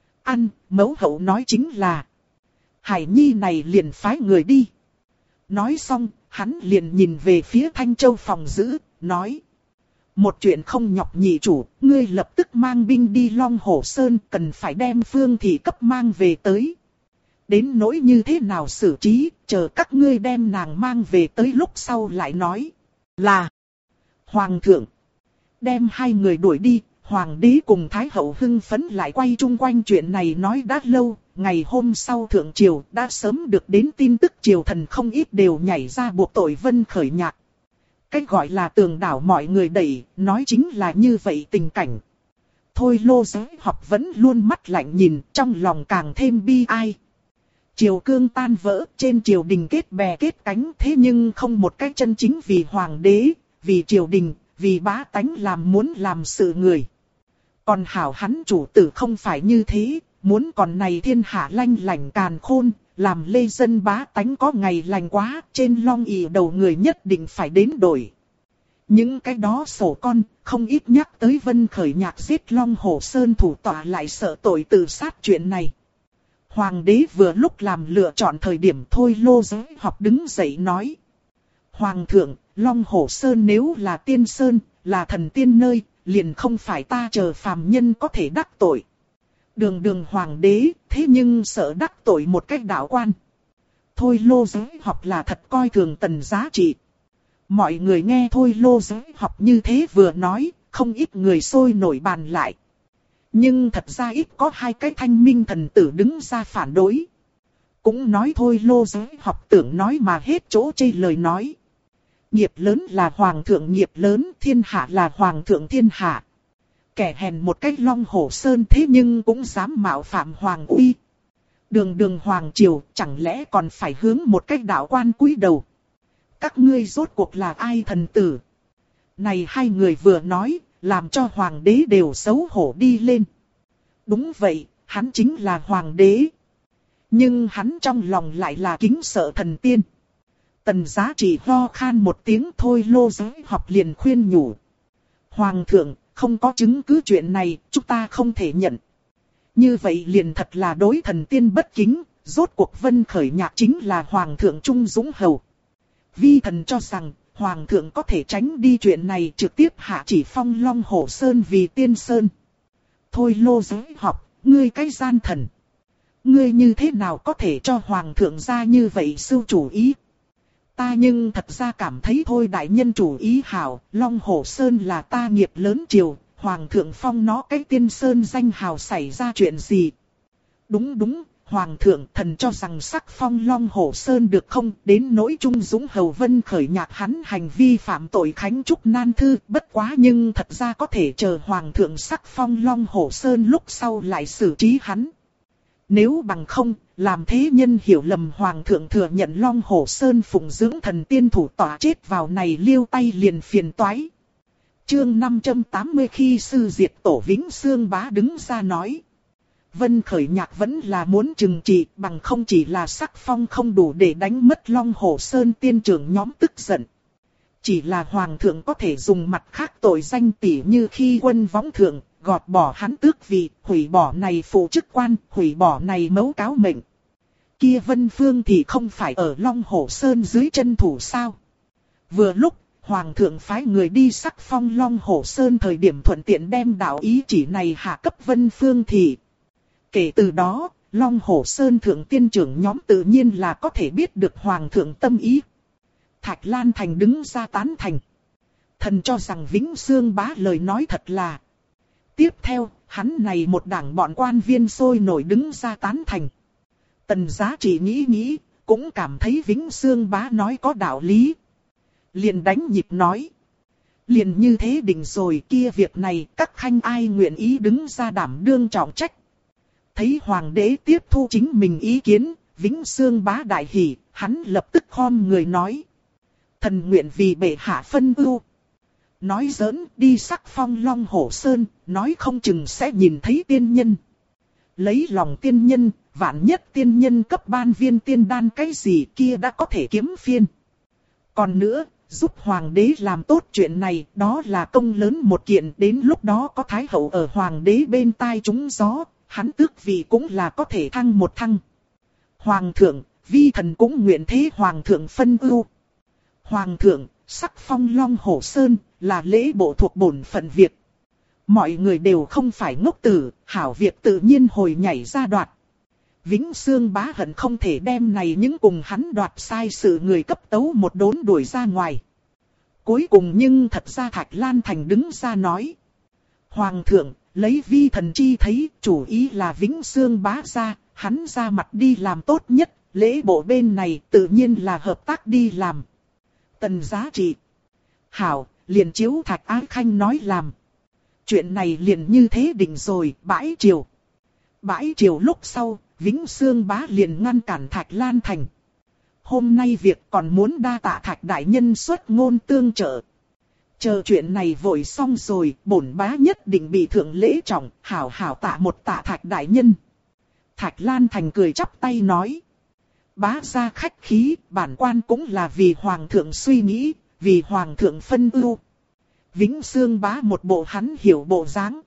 Mẫu hậu nói chính là. Hải Nhi này liền phái người đi. Nói xong, hắn liền nhìn về phía Thanh Châu phòng giữ, nói. Một chuyện không nhọc nhị chủ, ngươi lập tức mang binh đi Long Hổ Sơn, cần phải đem Phương Thị cấp mang về tới. Đến nỗi như thế nào xử trí, chờ các ngươi đem nàng mang về tới lúc sau lại nói. Là Hoàng thượng. Đem hai người đuổi đi, Hoàng đế cùng Thái Hậu hưng phấn lại quay chung quanh chuyện này nói đã lâu. Ngày hôm sau thượng triều đã sớm được đến tin tức triều thần không ít đều nhảy ra buộc tội Vân Khởi Nhạc. Cách gọi là tường đảo mọi người đẩy, nói chính là như vậy tình cảnh. Thôi Lô Giới Học vẫn luôn mắt lạnh nhìn, trong lòng càng thêm bi ai. Triều cương tan vỡ, trên triều đình kết bè kết cánh, thế nhưng không một cách chân chính vì hoàng đế, vì triều đình, vì bá tánh làm muốn làm sự người. Còn hảo hắn chủ tử không phải như thế, muốn còn này thiên hạ lanh lành càn khôn, làm lê dân bá tánh có ngày lành quá, trên long ỷ đầu người nhất định phải đến đổi. Những cái đó sổ con, không ít nhắc tới Vân Khởi Nhạc giết Long Hổ Sơn thủ tọa lại sợ tội tự sát chuyện này. Hoàng đế vừa lúc làm lựa chọn thời điểm thôi Lô Giới Học đứng dậy nói. Hoàng thượng, Long Hổ Sơn nếu là tiên sơn, là thần tiên nơi, liền không phải ta chờ phàm nhân có thể đắc tội. Đường hoàng đế, thế nhưng sợ đắc tội một cách đạo quan. Thôi Lô Giới Học là thật coi thường Tần Giá Trị. Mọi người nghe thôi Lô Giới Học như thế vừa nói, không ít người sôi nổi bàn lại. Nhưng thật ra ít có hai cái thanh minh thần tử đứng ra phản đối. Cũng nói thôi Lô Giới Học tưởng nói mà hết chỗ chê lời nói. Nghiệp lớn là hoàng thượng nghiệp lớn, thiên hạ là hoàng thượng thiên hạ. Kẻ hèn một cách Long Hổ Sơn thế nhưng cũng dám mạo phạm hoàng uy. Đường hoàng triều chẳng lẽ còn phải hướng một cách đạo quan cúi đầu. Các ngươi rốt cuộc là ai thần tử? Này hai người vừa nói, làm cho hoàng đế đều xấu hổ đi lên. Đúng vậy, hắn chính là hoàng đế. Nhưng hắn trong lòng lại là kính sợ thần tiên. Tần Giá Trị ho khan một tiếng thôi Lô Giới Học liền khuyên nhủ. Hoàng thượng, không có chứng cứ chuyện này, chúng ta không thể nhận. Như vậy liền thật là đối thần tiên bất kính, rốt cuộc Vân Khởi Nhạc chính là hoàng thượng Trung Dũng Hầu. Vi thần cho rằng, hoàng thượng có thể tránh đi chuyện này trực tiếp hạ chỉ phong Long Hổ Sơn vì tiên sơn. Thôi Lô Giới Học, ngươi cái gian thần. Ngươi như thế nào có thể cho hoàng thượng ra như vậy sưu chủ ý? Ta nhưng thật ra cảm thấy thôi đại nhân chủ ý hảo, Long Hổ Sơn là ta nghiệp lớn triều, hoàng thượng phong nó cái tiên sơn danh hào xảy ra chuyện gì? Đúng, hoàng thượng thần cho rằng sắc phong Long Hổ Sơn được không, đến nỗi Trung Dũng Hầu Vân Khởi Nhạc hắn hành vi phạm tội khánh trúc nan thư, bất quá nhưng thật ra có thể chờ hoàng thượng sắc phong Long Hổ Sơn lúc sau lại xử trí hắn. Nếu bằng không, làm thế nhân hiểu lầm hoàng thượng thừa nhận Long Hổ Sơn phụng dưỡng thần tiên thủ tỏa chết vào này liêu tay liền phiền toái. Chương 580 khi sư diệt tổ Vĩnh Xương Bá đứng ra nói. Vân Khởi Nhạc vẫn là muốn trừng trị, bằng không chỉ là sắc phong không đủ để đánh mất Long Hổ Sơn tiên trưởng nhóm tức giận. Chỉ là hoàng thượng có thể dùng mặt khác tội danh tỉ như khi quân võng thượng, gọt bỏ hắn tước vị, hủy bỏ này phụ chức quan, hủy bỏ này mấu cáo mệnh. Kia Vân Phương thì không phải ở Long Hổ Sơn dưới chân thủ sao? Vừa lúc, hoàng thượng phái người đi sắc phong Long Hổ Sơn thời điểm thuận tiện đem đạo ý chỉ này hạ cấp Vân Phương thì. Kể từ đó, Long Hổ Sơn thượng tiên trưởng nhóm tự nhiên là có thể biết được hoàng thượng tâm ý. Thạch Lan Thành đứng ra tán thành. Thần cho rằng Vĩnh Xương Bá lời nói thật là. Tiếp theo, hắn này một đảng bọn quan viên sôi nổi đứng ra tán thành. Tần Giá Trị nghĩ, cũng cảm thấy Vĩnh Xương Bá nói có đạo lý. Liền đánh nhịp nói. Liền như thế định rồi, kia việc này các khanh ai nguyện ý đứng ra đảm đương trọng trách. Thấy hoàng đế tiếp thu chính mình ý kiến, Vĩnh Xương Bá đại hỉ, hắn lập tức khom người nói. Thần nguyện vì bệ hạ phân ưu. Nói giỡn, đi sắc phong Long Hổ Sơn, nói không chừng sẽ nhìn thấy tiên nhân. Lấy lòng tiên nhân, vạn nhất tiên nhân cấp ban viên tiên đan cái gì kia đã có thể kiếm phiên. Còn nữa, giúp hoàng đế làm tốt chuyện này, đó là công lớn một kiện, đến lúc đó có thái hậu ở hoàng đế bên tai trúng gió, hắn tước vị cũng là có thể thăng một thăng. Hoàng thượng, vi thần cũng nguyện thế hoàng thượng phân ưu. Hoàng thượng, sắc phong Long Hổ Sơn, là lễ bộ thuộc bổn phận việc. Mọi người đều không phải ngốc tử, hảo việc tự nhiên hồi nhảy ra đoạt. Vĩnh Xương Bá hận không thể đem này những cùng hắn đoạt sai sự người cấp tấu một đốn đuổi ra ngoài. Cuối cùng nhưng thật ra Thạch Lan Thành đứng ra nói. Hoàng thượng, lấy vi thần chi thấy, chủ ý là Vĩnh Xương Bá ra, hắn ra mặt đi làm tốt nhất, lễ bộ bên này tự nhiên là hợp tác đi làm. Tần Giá Trị. Hảo, liền chiếu Thạch Ái Khanh nói làm. Chuyện này liền như thế định rồi, bãi triều. Bãi triều lúc sau, Vĩnh Xương Bá liền ngăn cản Thạch Lan Thành. Hôm nay việc còn muốn đa tạ Thạch đại nhân xuất ngôn tương trợ. Chờ chuyện này vội xong rồi, bổn bá nhất định bị thượng lễ trọng, hảo hảo tạ một tạ Thạch đại nhân. Thạch Lan Thành cười chắp tay nói. Bá gia khách khí, bản quan cũng là vì hoàng thượng suy nghĩ, vì hoàng thượng phân ưu. Vĩnh Xương Bá một bộ hắn hiểu bộ dáng.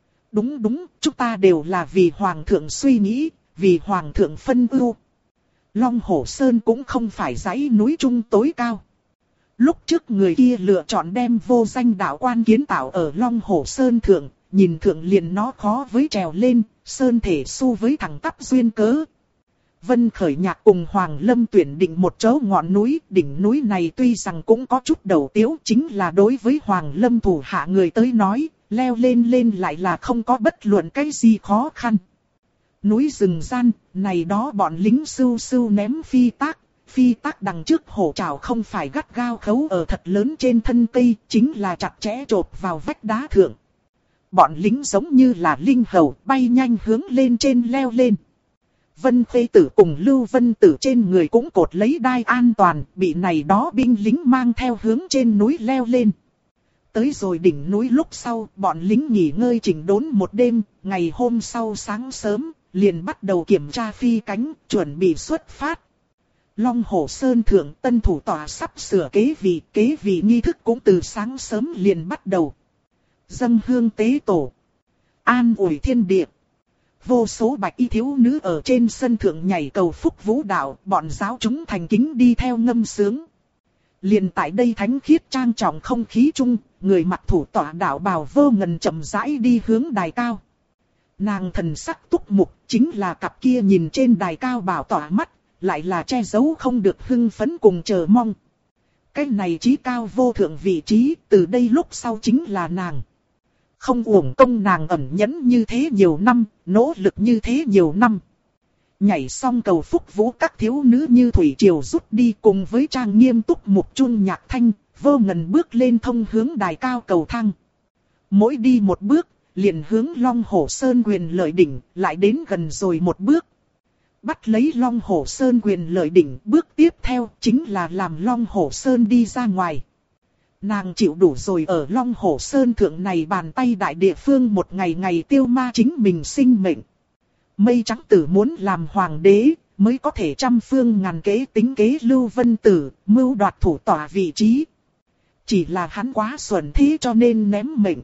Đúng, chúng ta đều là vì Hoàng thượng suy nghĩ, vì Hoàng thượng phân ưu. Long Hổ Sơn cũng không phải dãy núi trung tối cao. Lúc trước người kia lựa chọn đem vô danh đạo quan kiến tạo ở Long Hổ Sơn thượng, nhìn thượng liền nó khó với trèo lên, sơn thể xu với thẳng tắp duyên cớ. Vân Khởi Nhạc cùng Hoàng Lâm tuyển định một chỗ ngọn núi, đỉnh núi này tuy rằng cũng có chút đầu tiếu, chính là đối với Hoàng Lâm thủ hạ người tới nói, leo lên lại là không có bất luận cái gì khó khăn. Núi rừng gian, này đó bọn lính sưu ném phi tác đằng trước hổ trảo không phải gắt gao khấu ở thật lớn trên thân cây, chính là chặt chẽ chộp vào vách đá thượng. Bọn lính giống như là linh hầu bay nhanh hướng lên trên leo lên. Vân Khê Tử cùng Lưu Vân Tử trên người cũng cột lấy đai an toàn, bị này đó binh lính mang theo hướng trên núi leo lên. Tới rồi đỉnh núi lúc sau, bọn lính nghỉ ngơi chỉnh đốn một đêm, ngày hôm sau sáng sớm, liền bắt đầu kiểm tra phi cánh, chuẩn bị xuất phát. Long Hổ Sơn thượng tân thủ tọa sắp sửa kế vị nghi thức cũng từ sáng sớm liền bắt đầu. Dâng hương tế tổ, an ủi thiên địa. Vô số bạch y thiếu nữ ở trên sân thượng nhảy cầu phúc vũ đạo, bọn giáo chúng thành kính đi theo ngâm sướng. Liền tại đây thánh khiết trang trọng không khí chung, người mặc thủ tọa đạo bào Vô Ngần chậm rãi đi hướng đài cao. Nàng thần sắc túc mục, chính là cặp kia nhìn trên đài cao bảo tỏa mắt, lại là che giấu không được hưng phấn cùng chờ mong. Cái này chí cao vô thượng vị trí, từ đây lúc sau chính là nàng. Không uổng công nàng ẩn nhẫn như thế nhiều năm, nỗ lực như thế nhiều năm. Nhảy xong cầu phúc vũ các thiếu nữ như thủy triều rút đi cùng với trang nghiêm túc mục chuông nhạc thanh, Vô Ngần bước lên thông hướng đài cao cầu thang. Mỗi đi một bước, liền hướng Long Hổ Sơn quyền lợi đỉnh, lại đến gần rồi một bước. Bắt lấy Long Hổ Sơn quyền lợi đỉnh, bước tiếp theo chính là làm Long Hổ Sơn đi ra ngoài. Nàng chịu đủ rồi ở Long Hổ Sơn thượng này bàn tay đại địa phương một ngày ngày tiêu ma chính mình sinh mệnh. Mây Trắng Tử muốn làm hoàng đế, mới có thể trăm phương ngàn kế tính kế Lưu Vân Tử, mưu đoạt thủ tọa vị trí. Chỉ là hắn quá xuẩn thế cho nên ném mệnh.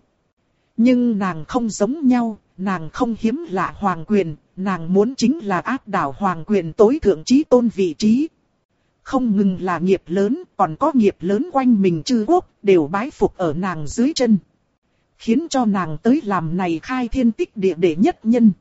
Nhưng nàng không giống nhau, nàng không hiếm lạ hoàng quyền, nàng muốn chính là áp đảo hoàng quyền tối thượng chí tôn vị trí. Không ngừng là nghiệp lớn, còn có nghiệp lớn quanh mình chư quốc, đều bái phục ở nàng dưới chân. Khiến cho nàng tới làm này khai thiên tích địa đệ nhất nhân.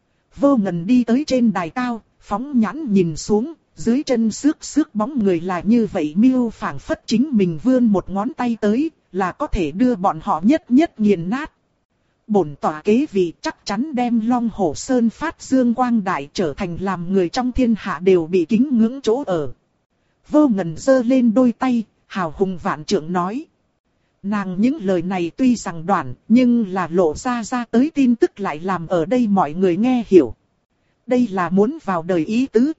Vô Ngần đi tới trên đài cao, phóng nhãn nhìn xuống, dưới chân xước bóng người là như vậy miêu phảng phất chính mình vươn một ngón tay tới, là có thể đưa bọn họ nhất nghiền nát. Bổn tọa kế vị chắc chắn đem Long Hổ Sơn phát dương quang đại trở thành làm người trong thiên hạ đều bị kính ngưỡng chỗ ở. Vô Ngần giơ lên đôi tay, hào hùng vạn trượng nói. Nàng những lời này tuy rằng đoạn, nhưng là lộ ra tới tin tức lại làm ở đây mọi người nghe hiểu. Đây là muốn vào đời ý tứ.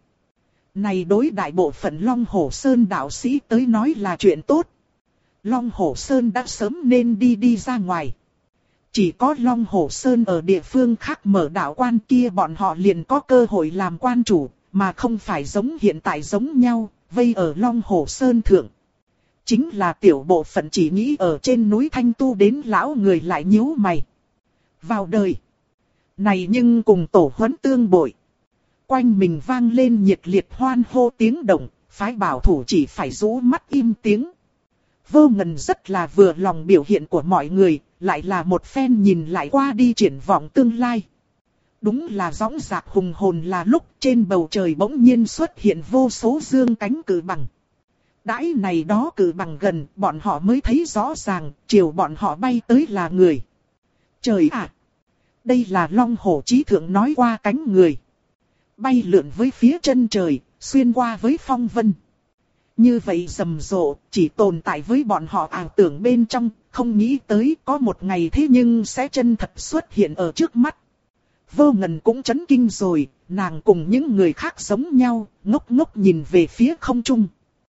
Này đối đại bộ phận Long Hổ Sơn đạo sĩ tới nói là chuyện tốt. Long Hổ Sơn đã sớm nên đi ra ngoài. Chỉ có Long Hổ Sơn ở địa phương khác mở đạo quan kia bọn họ liền có cơ hội làm quan chủ, mà không phải giống hiện tại giống nhau, vây ở Long Hổ Sơn thượng. Chính là tiểu bộ phận chỉ nghĩ ở trên núi Thanh Tu đến lão người lại nhíu mày. Vào đời. Này nhưng cùng tổ huấn tương bội. Quanh mình vang lên nhiệt liệt hoan hô tiếng động, phái bảo thủ chỉ phải rũ mắt im tiếng. Vô Ngần rất là vừa lòng biểu hiện của mọi người, lại là một phen nhìn lại qua đi triển vọng tương lai. Đúng là dõng dạc hùng hồn là lúc trên bầu trời bỗng nhiên xuất hiện vô số dương cánh cử bằng. Đãi này đó cử bằng gần, bọn họ mới thấy rõ ràng, chiều bọn họ bay tới là người. Trời ạ! Đây là Long Hổ Chí Thượng nói qua cánh người. Bay lượn với phía chân trời, xuyên qua với phong vân. Như vậy rầm rộ, chỉ tồn tại với bọn họ ảo tưởng bên trong, không nghĩ tới có một ngày thế nhưng sẽ chân thật xuất hiện ở trước mắt. Vô Ngần cũng chấn kinh rồi, nàng cùng những người khác giống nhau, ngốc ngốc nhìn về phía không trung.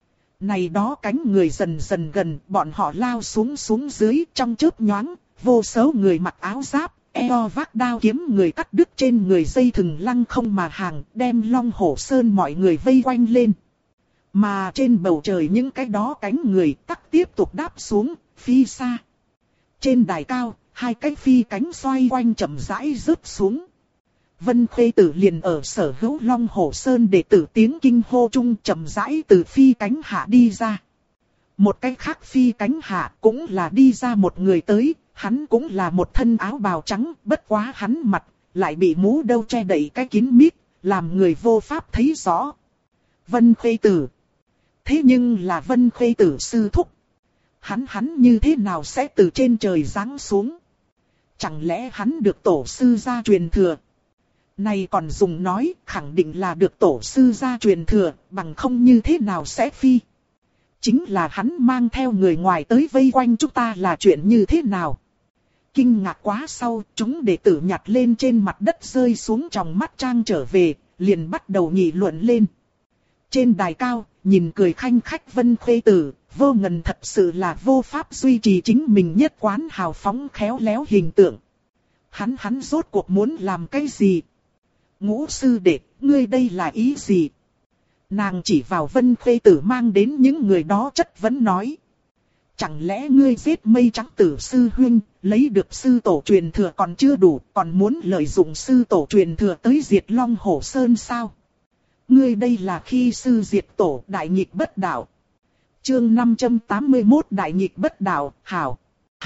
Này đó cánh người dần dần gần, bọn họ lao xuống dưới trong chớp nhoáng, vô số người mặc áo giáp, eo vác đao kiếm người cắt đứt trên người dây thừng lăng không mà hàng, đem Long Hổ Sơn mọi người vây quanh lên. Mà trên bầu trời những cái đó cánh người tắc tiếp tục đáp xuống, phi xa. Trên đài cao, hai cái phi cánh xoay quanh chậm rãi rớt xuống. Vân Khê Tử liền ở Sở Hữu Long Hổ Sơn để tử tiếng kinh hô chung chậm rãi từ phi cánh hạ đi ra. Một cái khác phi cánh hạ cũng là đi ra một người tới, hắn cũng là một thân áo bào trắng, bất quá hắn mặt lại bị mũ đâu che đậy cái kín mít, làm người vô pháp thấy rõ. Vân Khê Tử. Thế nhưng là Vân Khê Tử sư thúc. Hắn như thế nào sẽ từ trên trời giáng xuống? Chẳng lẽ hắn được tổ sư gia truyền thừa? Này còn dùng nói, khẳng định là được tổ sư gia truyền thừa, bằng không như thế nào sẽ phi? Chính là hắn mang theo người ngoài tới vây quanh chúng ta là chuyện như thế nào? Kinh ngạc quá sau, chúng đệ tử nhặt lên trên mặt đất rơi xuống trong mắt trang trở về, liền bắt đầu nghị luận lên. Trên đài cao, nhìn cười khanh khách Vân Khê Tử, Vô Ngần thật sự là vô pháp duy trì chính mình nhất quán hào phóng khéo léo hình tượng. Hắn rốt cuộc muốn làm cái gì? Ngũ sư đệ, ngươi đây là ý gì? Nàng chỉ vào Vân Khê Tử mang đến những người đó chất vấn nói. Chẳng lẽ ngươi giết Mây Trắng Tử sư huynh, lấy được sư tổ truyền thừa còn chưa đủ, còn muốn lợi dụng sư tổ truyền thừa tới diệt Long Hổ Sơn sao? Ngươi đây là khi sư diệt tổ đại nghịch bất đạo. Chương 581 đại nghịch bất đạo, hảo.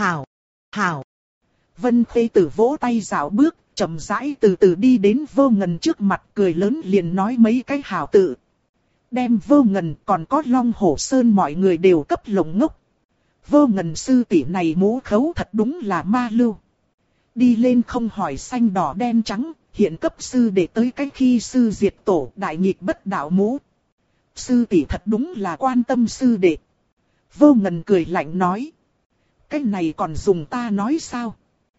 Vân Khê Tử vỗ tay dạo bước, chậm rãi từ từ đi đến Vô Ngần trước mặt, cười lớn liền nói mấy cái hảo tự. Đem Vô Ngần còn có Long Hổ Sơn mọi người đều cấp lồng ngốc. Vô Ngần sư tỷ này mũ khấu thật đúng là ma lưu. Đi lên không hỏi xanh đỏ đen trắng, hiện cấp sư để tới cái khi sư diệt tổ đại nghịch bất đạo mũ. Sư tỷ thật đúng là quan tâm sư đệ. Vô Ngần cười lạnh nói. Cái này còn dùng ta nói sao?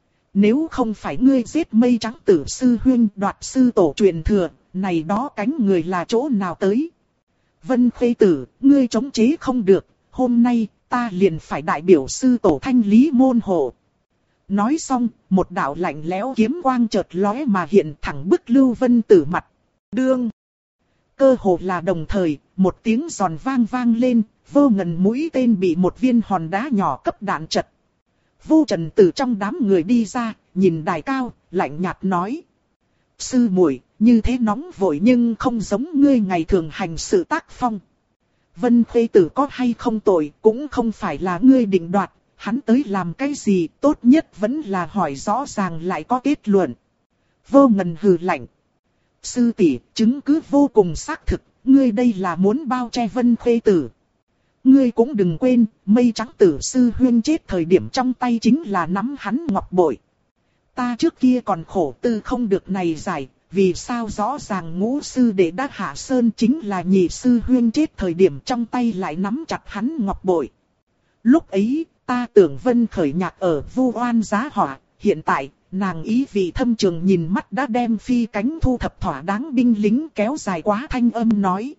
Nếu không phải ngươi giết Mây Trắng Tử sư huynh đoạt sư tổ truyền thừa, này đó cánh người là chỗ nào tới? Vân Khê Tử, ngươi chống chế không được, hôm nay ta liền phải đại biểu sư tổ thanh lý môn hộ. Nói xong, một đạo lạnh lẽo kiếm quang chợt lóe mà hiện thẳng bức Lưu Vân Tử mặt. Đương. Cơ hồ là đồng thời, một tiếng giòn vang lên, Vô Ngần mũi tên bị một viên hòn đá nhỏ cấp đạn trật. Vô Trần từ trong đám người đi ra, nhìn đài cao, lạnh nhạt nói. Sư muội, như thế nóng vội nhưng không giống ngươi ngày thường hành sự tác phong. Vân Khê Tử có hay không tội, cũng không phải là ngươi định đoạt, hắn tới làm cái gì, tốt nhất vẫn là hỏi rõ ràng lại có kết luận. Vô Ngần hừ lạnh. Sư tỷ, chứng cứ vô cùng xác thực, ngươi đây là muốn bao che Vân Khê Tử. Ngươi cũng đừng quên, Mây Trắng Tử sư huynh chết thời điểm trong tay chính là nắm hắn ngọc bội. Ta trước kia còn khổ tư không được này giải, vì sao rõ ràng ngũ sư đệ đã hạ sơn chính là nhị sư huynh chết thời điểm trong tay lại nắm chặt hắn ngọc bội. Lúc ấy, ta tưởng Vân khởi nhạc ở vu oan giá họa, hiện tại, nàng ý vị thâm trường nhìn mắt đã đem phi cánh thu thập thỏa đáng binh lính kéo dài quá thanh âm nói.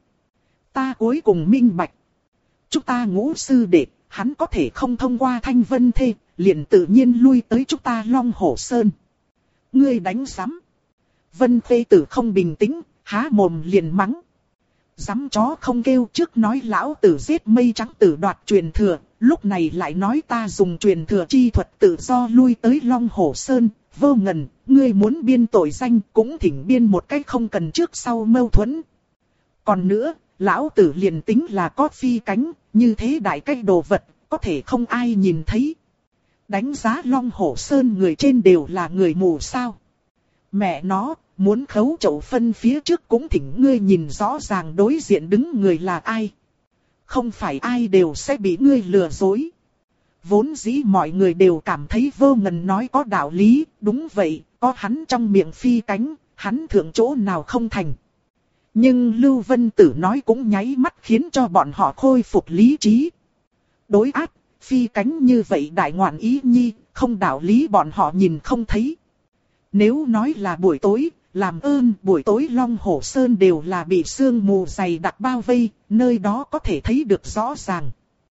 Ta cuối cùng minh bạch. Chúng ta ngũ sư đệ, hắn có thể không thông qua Thanh Vân Thê, liền tự nhiên lui tới chúng ta Long Hổ Sơn. Ngươi đánh sắm. Vân Khê Tử không bình tĩnh, há mồm liền mắng. Dám chó không kêu, trước nói lão tử giết Mây Trắng Tử đoạt truyền thừa, lúc này lại nói ta dùng truyền thừa chi thuật tự do lui tới Long Hổ Sơn. Vô Ngần, ngươi muốn biên tội danh cũng thỉnh biên một cách không cần trước sau mâu thuẫn. Còn nữa, lão tử liền tính là có phi cánh, như thế đại cái đồ vật, có thể không ai nhìn thấy. Đánh giá Long Hổ Sơn người trên đều là người mù sao? Mẹ nó, muốn khấu chậu phân phía trước cũng thỉnh ngươi nhìn rõ ràng đối diện đứng người là ai. Không phải ai đều sẽ bị ngươi lừa dối. Vốn dĩ mọi người đều cảm thấy Vô Ngần nói có đạo lý, đúng vậy, có hắn trong miệng phi cánh, hắn thượng chỗ nào không thành. Nhưng Lưu Vân Tử nói cũng nháy mắt khiến cho bọn họ khôi phục lý trí. Đối áp, phi cánh như vậy đại ngoạn ý nhi, không đạo lý bọn họ nhìn không thấy. Nếu nói là buổi tối, làm ơn buổi tối Long Hổ Sơn đều là bị sương mù dày đặc bao vây, nơi đó có thể thấy được rõ ràng.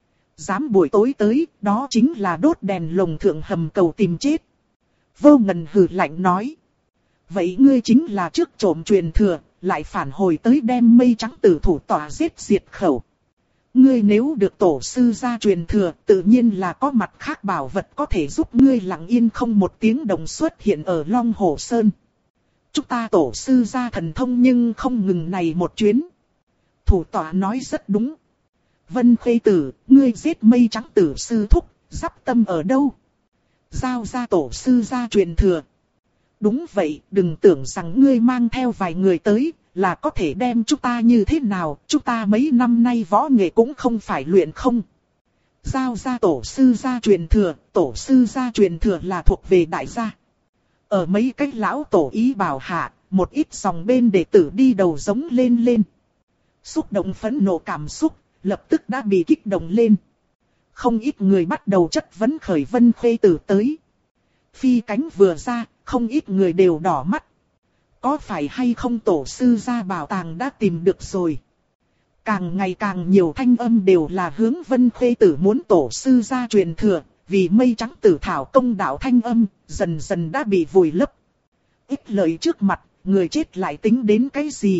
Dám buổi tối tới, đó chính là đốt đèn lồng thượng hầm cầu tìm chết. Vô Ngần hừ lạnh nói. Vậy ngươi chính là trước trộm truyền thừa, lại phản hồi tới đem Mây Trắng Tử thủ tỏa giết diệt khẩu. Ngươi nếu được tổ sư gia truyền thừa, tự nhiên là có mặt khác bảo vật có thể giúp ngươi lặng yên không một tiếng động xuất hiện ở Long Hổ Sơn. Chúng ta tổ sư gia thần thông nhưng không ngừng này một chuyến. Thủ tọa nói rất đúng. Vân Khê Tử, ngươi giết Mây Trắng Tử sư thúc, giáp tâm ở đâu? Giao ra tổ sư gia truyền thừa. Đúng vậy, đừng tưởng rằng ngươi mang theo vài người tới, là có thể đem chúng ta như thế nào, chúng ta mấy năm nay võ nghệ cũng không phải luyện không. Giao ra tổ sư gia truyền thừa, tổ sư gia truyền thừa là thuộc về đại gia. Ở mấy cái lão tổ ý bảo hạ, một ít dòng bên đệ tử đi đầu giống lên. Xúc động phẫn nộ cảm xúc, lập tức đã bị kích động lên. Không ít người bắt đầu chất vấn khởi Vân Khê Tử tới. Phi cánh vừa ra, không ít người đều đỏ mắt. Có phải hay không tổ sư gia bảo tàng đã tìm được rồi? Càng ngày càng nhiều thanh âm đều là hướng Vân Khê Tử muốn tổ sư gia truyền thừa, vì Mây Trắng Tử thảo công đạo thanh âm, dần dần đã bị vùi lấp. Ít lời trước mặt, người chết lại tính đến cái gì?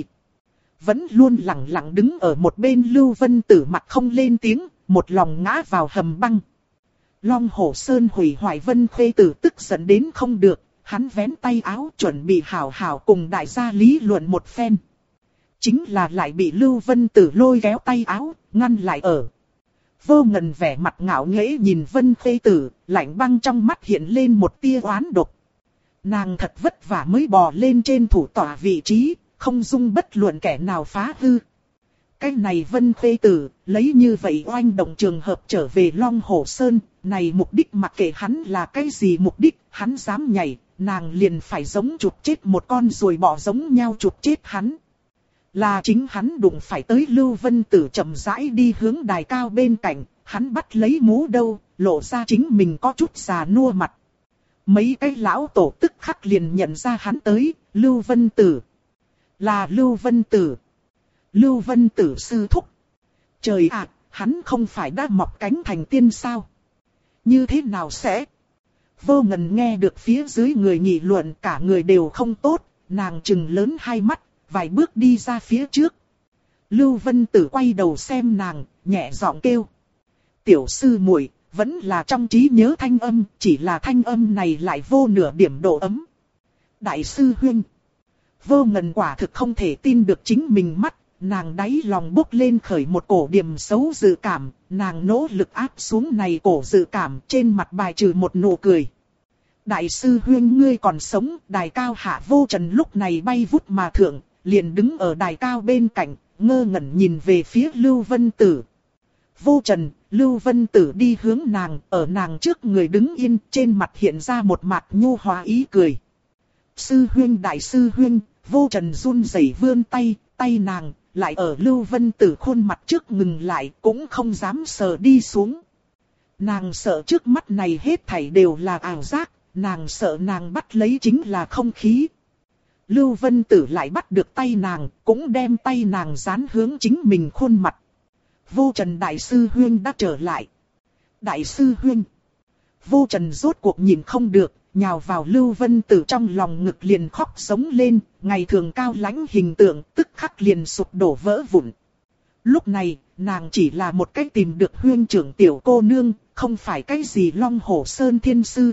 Vẫn luôn lặng lặng đứng ở một bên Lưu Vân Tử mặt không lên tiếng, một lòng ngã vào hầm băng. Long Hổ Sơn hủy hoại Vân Khê Tử tức giận đến không được, hắn vén tay áo chuẩn bị hảo hảo cùng đại gia lý luận một phen. Chính là lại bị Lưu Vân Tử lôi kéo tay áo, ngăn lại ở. Vô Ngần vẻ mặt ngạo nghễ nhìn Vân Khê Tử, lạnh băng trong mắt hiện lên một tia oán độc. Nàng thật vất vả mới bò lên trên thủ tọa vị trí, không dung bất luận kẻ nào phá hư. Cái này Vân Khê Tử, lấy như vậy oanh động trường hợp trở về Long Hổ Sơn, này mục đích mặc kệ hắn là cái gì mục đích, hắn dám nhảy, nàng liền phải giống chụp chết một con rồi bỏ giống nhau chụp chết hắn. Là chính hắn đụng phải tới Lưu Vân Tử chậm rãi đi hướng đài cao bên cạnh, hắn bắt lấy mũ đâu, lộ ra chính mình có chút già nua mặt. Mấy cái lão tổ tức khắc liền nhận ra hắn tới, Lưu Vân Tử. Là Lưu Vân Tử. Lưu Vân Tử sư thúc. Trời ạ, hắn không phải đã mọc cánh thành tiên sao? Như thế nào sẽ? Vô Ngần nghe được phía dưới người nghị luận cả người đều không tốt, nàng trừng lớn hai mắt, vài bước đi ra phía trước. Lưu Vân Tử quay đầu xem nàng, nhẹ giọng kêu. Tiểu sư muội, vẫn là trong trí nhớ thanh âm, chỉ là thanh âm này lại vô nửa điểm độ ấm. Đại sư huynh. Vô Ngần quả thực không thể tin được chính mình mắt, nàng đáy lòng bốc lên khởi một cổ điểm xấu dự cảm, nàng nỗ lực áp xuống này cổ dự cảm, trên mặt bài trừ một nụ cười. Đại sư huynh ngươi còn sống, đài cao hạ Vô Trần lúc này bay vút mà thượng, liền đứng ở đài cao bên cạnh, ngơ ngẩn nhìn về phía Lưu Vân Tử. Vô Trần, Lưu Vân Tử đi hướng nàng, ở nàng trước người đứng yên, trên mặt hiện ra một mặt nhu hòa ý cười. Sư huynh đại sư huynh, Vô Trần run rẩy vươn tay, tay nàng, lại ở Lưu Vân Tử khuôn mặt trước ngừng lại, cũng không dám sờ đi xuống. Nàng sợ trước mắt này hết thảy đều là ảo giác, nàng sợ nàng bắt lấy chính là không khí. Lưu Vân Tử lại bắt được tay nàng, cũng đem tay nàng dán hướng chính mình khuôn mặt. Vô Trần đại sư huynh đã trở lại. Đại sư huynh. Vô Trần rốt cuộc nhìn không được, nhào vào Lưu Vân Tử trong lòng ngực liền khóc sống lên, ngày thường cao lãnh hình tượng tức khắc liền sụp đổ vỡ vụn. Lúc này, nàng chỉ là một cái tìm được huynh trưởng tiểu cô nương, không phải cái gì Long Hổ Sơn thiên sư.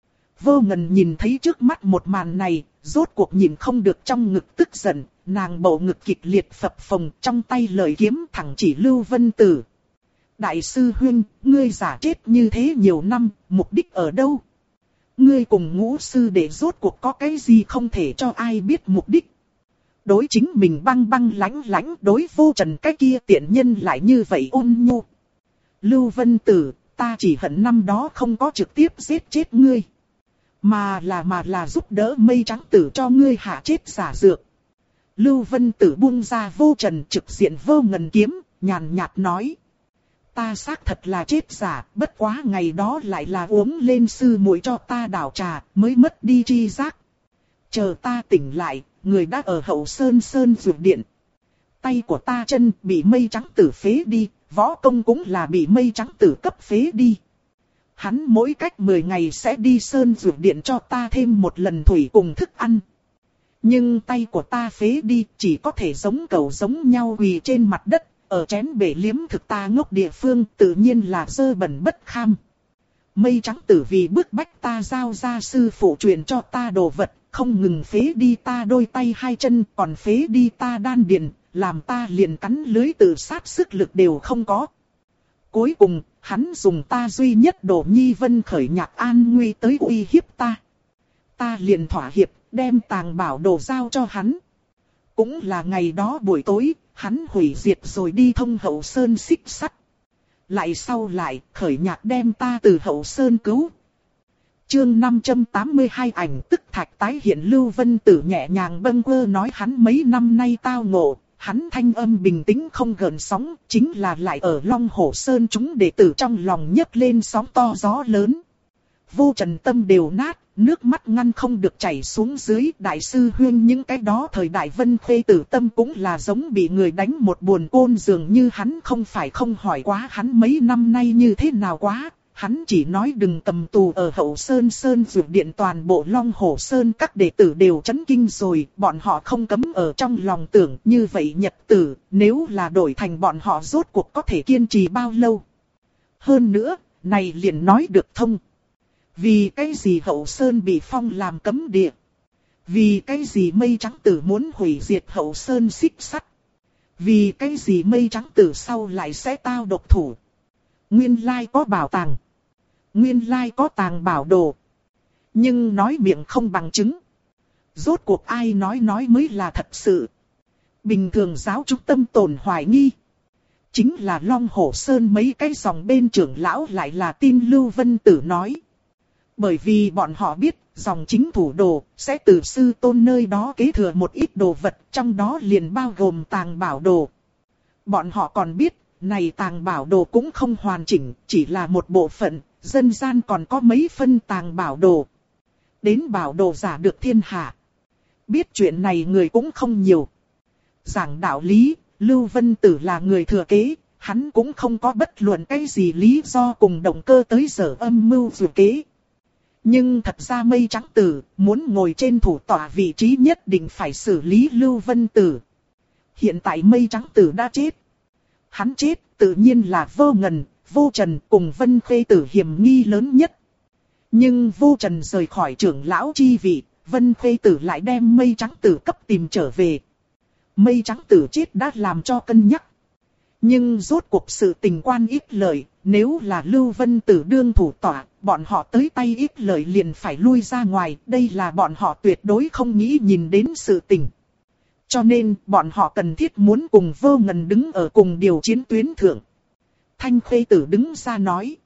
Vô Ngần nhìn thấy trước mắt một màn này, rốt cuộc nhìn không được trong ngực tức giận, nàng bầu ngực kịch liệt phập phồng, trong tay lợi kiếm thẳng chỉ Lưu Vân Tử. Đại sư huynh, ngươi giả chết như thế nhiều năm, mục đích ở đâu? Ngươi cùng Ngũ sư đệ rốt cuộc có cái gì không thể cho ai biết mục đích? Đối chính mình băng băng lãnh lãnh, đối Vô Trần cái kia tiện nhân lại như vậy ôn nhu. Lưu Vân Tử, ta chỉ hận năm đó không có trực tiếp giết chết ngươi. Mà là giúp đỡ Mây Trắng Tử cho ngươi hạ chết giả dược. Lưu Vân Tử buông ra Vô Trần trực diện Vô Ngần kiếm, nhàn nhạt nói. Ta xác thật là chết giả, bất quá ngày đó lại là uống lên sư muội cho ta đảo trà, mới mất đi tri giác. Chờ ta tỉnh lại, người đã ở hậu sơn dược điện. Tay của ta chân bị Mây Trắng Tử phế đi, võ công cũng là bị Mây Trắng Tử cấp phế đi. Hắn mỗi cách 10 ngày sẽ đi sơn dược điện cho ta thêm một lần thủy cùng thức ăn. Nhưng tay của ta phế đi, chỉ có thể giống cẩu giống nhau quỳ trên mặt đất, ở chén bể liếm thực ta ngốc địa phương tự nhiên là dơ bẩn bất kham. Mây trắng tử vì bức bách ta giao ra sư phụ truyền cho ta đồ vật, không ngừng phế đi ta đôi tay hai chân, còn phế đi ta đan điền, làm ta liền cắn lưới tự sát sức lực đều không có. Cuối cùng, hắn dùng ta duy nhất đồ nhi Vân Khởi Nhạc an nguy tới uy hiếp ta. Ta liền thỏa hiệp, đem tàng bảo đồ giao cho hắn. Cũng là ngày đó buổi tối, hắn hủy diệt rồi đi thông Hậu Sơn xích sắt. Lại sau lại, Khởi Nhạc đem ta từ Hậu Sơn cứu. Chương 582 ảnh tức thạch tái hiện. Lưu Vân Tử nhẹ nhàng bâng quơ nói hắn mấy năm nay tao ngộ. Hắn thanh âm bình tĩnh không gợn sóng, chính là lại ở Long Hổ Sơn chúng đệ tử trong lòng nhấc lên sóng to gió lớn. Vô Trần tâm đều nát, nước mắt ngăn không được chảy xuống dưới. Đại sư huyên những cái đó thời đại Vân Khê Tử tâm cũng là giống bị người đánh một buồn côn, dường như hắn không phải không hỏi quá hắn mấy năm nay như thế nào quá. Hắn chỉ nói đừng cầm tù ở Hậu Sơn Sơn Dược Điện, toàn bộ Long Hổ Sơn các đệ tử đều chấn kinh rồi, bọn họ không cấm ở trong lòng tưởng như vậy nhật tử, nếu là đổi thành bọn họ rốt cuộc có thể kiên trì bao lâu. Hơn nữa, này liền nói được thông. Vì cái gì Hậu Sơn bị phong làm cấm địa? Vì cái gì Mây Trắng Tử muốn hủy diệt Hậu Sơn xích sắt? Vì cái gì Mây Trắng Tử sau lại sẽ tao độc thủ? Nguyên lai có bảo tàng. Nguyên lai có tàng bảo đồ. Nhưng nói miệng không bằng chứng. Rốt cuộc ai nói mới là thật sự. Bình thường giáo trung tâm tồn hoài nghi. Chính là Long Hổ Sơn mấy cái dòng bên trưởng lão lại là tin Lưu Vân Tử nói. Bởi vì bọn họ biết dòng chính thủ đồ sẽ từ sư tôn nơi đó kế thừa một ít đồ vật, trong đó liền bao gồm tàng bảo đồ. Bọn họ còn biết này tàng bảo đồ cũng không hoàn chỉnh, chỉ là một bộ phận, dân gian còn có mấy phân tàng bảo đồ. Đến bảo đồ giả được thiên hạ. Biết chuyện này người cũng không nhiều. Giảng đạo lý, Lưu Vân Tử là người thừa kế, hắn cũng không có bất luận cái gì lý do cùng động cơ tới giở âm mưu dự kế. Nhưng thật ra Mây Trắng Tử muốn ngồi trên thủ tọa vị trí nhất định phải xử lý Lưu Vân Tử. Hiện tại Mây Trắng Tử đã chết. Hắn chết tự nhiên là Vô Ngần, Vô Trần cùng Vân Khê Tử hiểm nghi lớn nhất. Nhưng Vô Trần rời khỏi trưởng lão chi vị, Vân Khê Tử lại đem Mây Trắng Tử cấp tìm trở về. Mây Trắng Tử chết đã làm cho cân nhắc. Nhưng rốt cuộc sự tình quan ít lợi, nếu là Lưu Vân Tử đương thủ tọa, bọn họ tới tay ít lợi liền phải lui ra ngoài, đây là bọn họ tuyệt đối không nghĩ nhìn đến sự tình. Cho nên, bọn họ cần thiết muốn cùng Vô Ngần đứng ở cùng điều chiến tuyến thượng. Thanh Khê Tử đứng ra nói.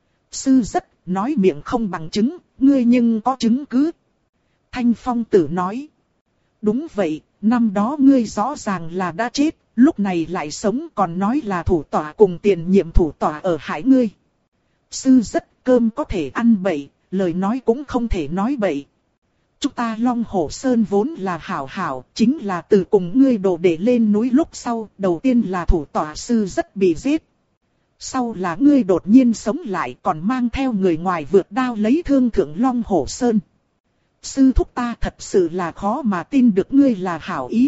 Sư rất, nói miệng không bằng chứng, ngươi nhưng có chứng cứ. Thanh Phong Tử nói. Đúng vậy, năm đó ngươi rõ ràng là đã chết, lúc này lại sống còn nói là thủ tọa cùng tiền nhiệm thủ tọa ở hại ngươi. Sư rất, cơm có thể ăn bậy, lời nói cũng không thể nói bậy. Chúng ta Long Hổ Sơn vốn là hảo hảo, chính là từ cùng ngươi đồ để lên núi lúc sau, đầu tiên là thủ tọa sư rất bị giết. Sau là ngươi đột nhiên sống lại còn mang theo người ngoài vượt đao lấy thương thượng Long Hổ Sơn. Sư thúc ta thật sự là khó mà tin được ngươi là hảo ý.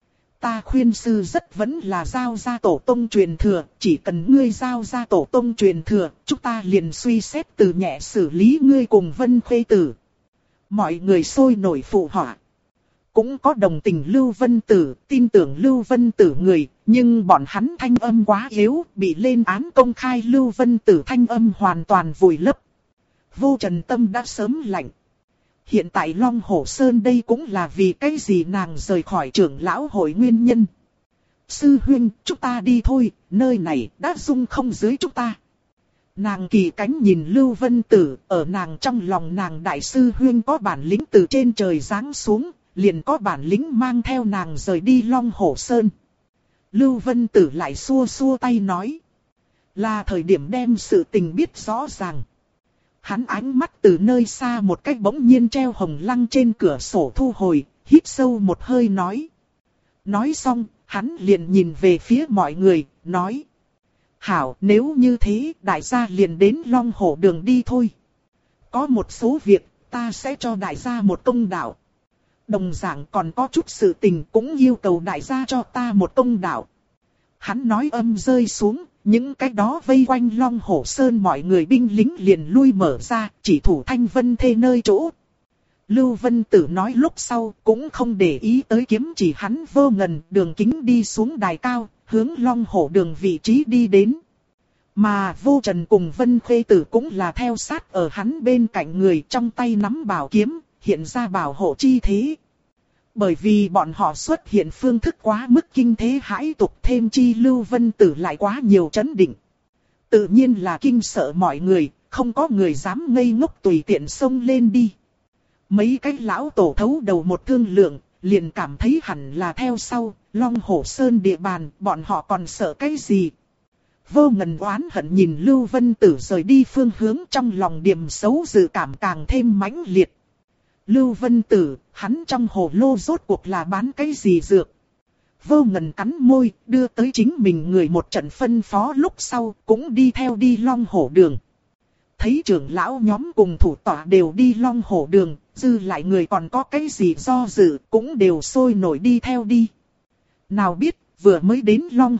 Ta khuyên sư rất vẫn là giao ra tổ tông truyền thừa, chỉ cần ngươi giao ra tổ tông truyền thừa, chúng ta liền suy xét từ nhẹ xử lý ngươi cùng Vân Khê Tử. Mọi người sôi nổi phụ họa. Cũng có đồng tình Lưu Vân Tử, tin tưởng Lưu Vân Tử người, nhưng bọn hắn thanh âm quá yếu, bị lên án công khai Lưu Vân Tử thanh âm hoàn toàn vùi lấp. Vô Trần tâm đã sớm lạnh. Hiện tại Long Hổ Sơn đây cũng là vì cái gì nàng rời khỏi trưởng lão hội nguyên nhân. Sư huynh, chúng ta đi thôi, nơi này đã dung không dưới chúng ta. Nàng kỳ cánh nhìn Lưu Vân Tử, ở nàng trong lòng nàng đại sư huynh có bản lĩnh từ trên trời giáng xuống, liền có bản lĩnh mang theo nàng rời đi Long Hổ Sơn. Lưu Vân Tử lại xua xua tay nói. Là thời điểm đem sự tình biết rõ ràng. Hắn ánh mắt từ nơi xa một cách bỗng nhiên treo hồng lăng trên cửa sổ thu hồi, hít sâu một hơi nói. Nói xong, hắn liền nhìn về phía mọi người, nói. Hảo, nếu như thế, đại gia liền đến Long Hổ đường đi thôi. Có một số việc, ta sẽ cho đại gia một công đạo. Đồng dạng còn có chút sự tình cũng yêu cầu đại gia cho ta một công đạo. hắn nói âm rơi xuống, những cái đó vây quanh Long Hổ Sơn mọi người binh lính liền lui mở ra, chỉ thủ Thanh Vân Thê nơi chỗ. Lưu Vân Tử nói lúc sau cũng không để ý tới kiếm chỉ hắn Vô Ngần, Đường Kính đi xuống đài cao, hướng Long Hổ Đường vị trí đi đến. Mà Vô Trần cùng Vân Khê Tử cũng là theo sát ở hắn bên cạnh người, trong tay nắm bảo kiếm, hiện ra bảo hộ chi thế. Bởi vì bọn họ xuất hiện phương thức quá mức kinh thế hãi tục, thêm chi Lưu Vân Tử lại quá nhiều chấn định. Tự nhiên là kinh sợ mọi người, không có người dám ngây ngốc tùy tiện xông lên đi. Mấy cái lão tổ thấu đầu một thương lượng, liền cảm thấy hẳn là theo sau, Long Hổ Sơn địa bàn, bọn họ còn sợ cái gì. Vô Ngần oán hận nhìn Lưu Vân Tử rời đi phương hướng, trong lòng điểm xấu dự cảm càng thêm mãnh liệt. Lưu Vân Tử, hắn trong hồ lô rốt cuộc là bán cái gì dược? Vô Ngần cắn môi, đưa tới chính mình người một trận phân phó, lúc sau cũng đi theo đi Long Hổ Đường. Thấy trưởng lão nhóm cùng thủ tọa đều đi Long Hổ Đường, dư lại người còn có cái gì do dự, cũng đều sôi nổi đi theo đi. Nào biết, vừa mới đến Long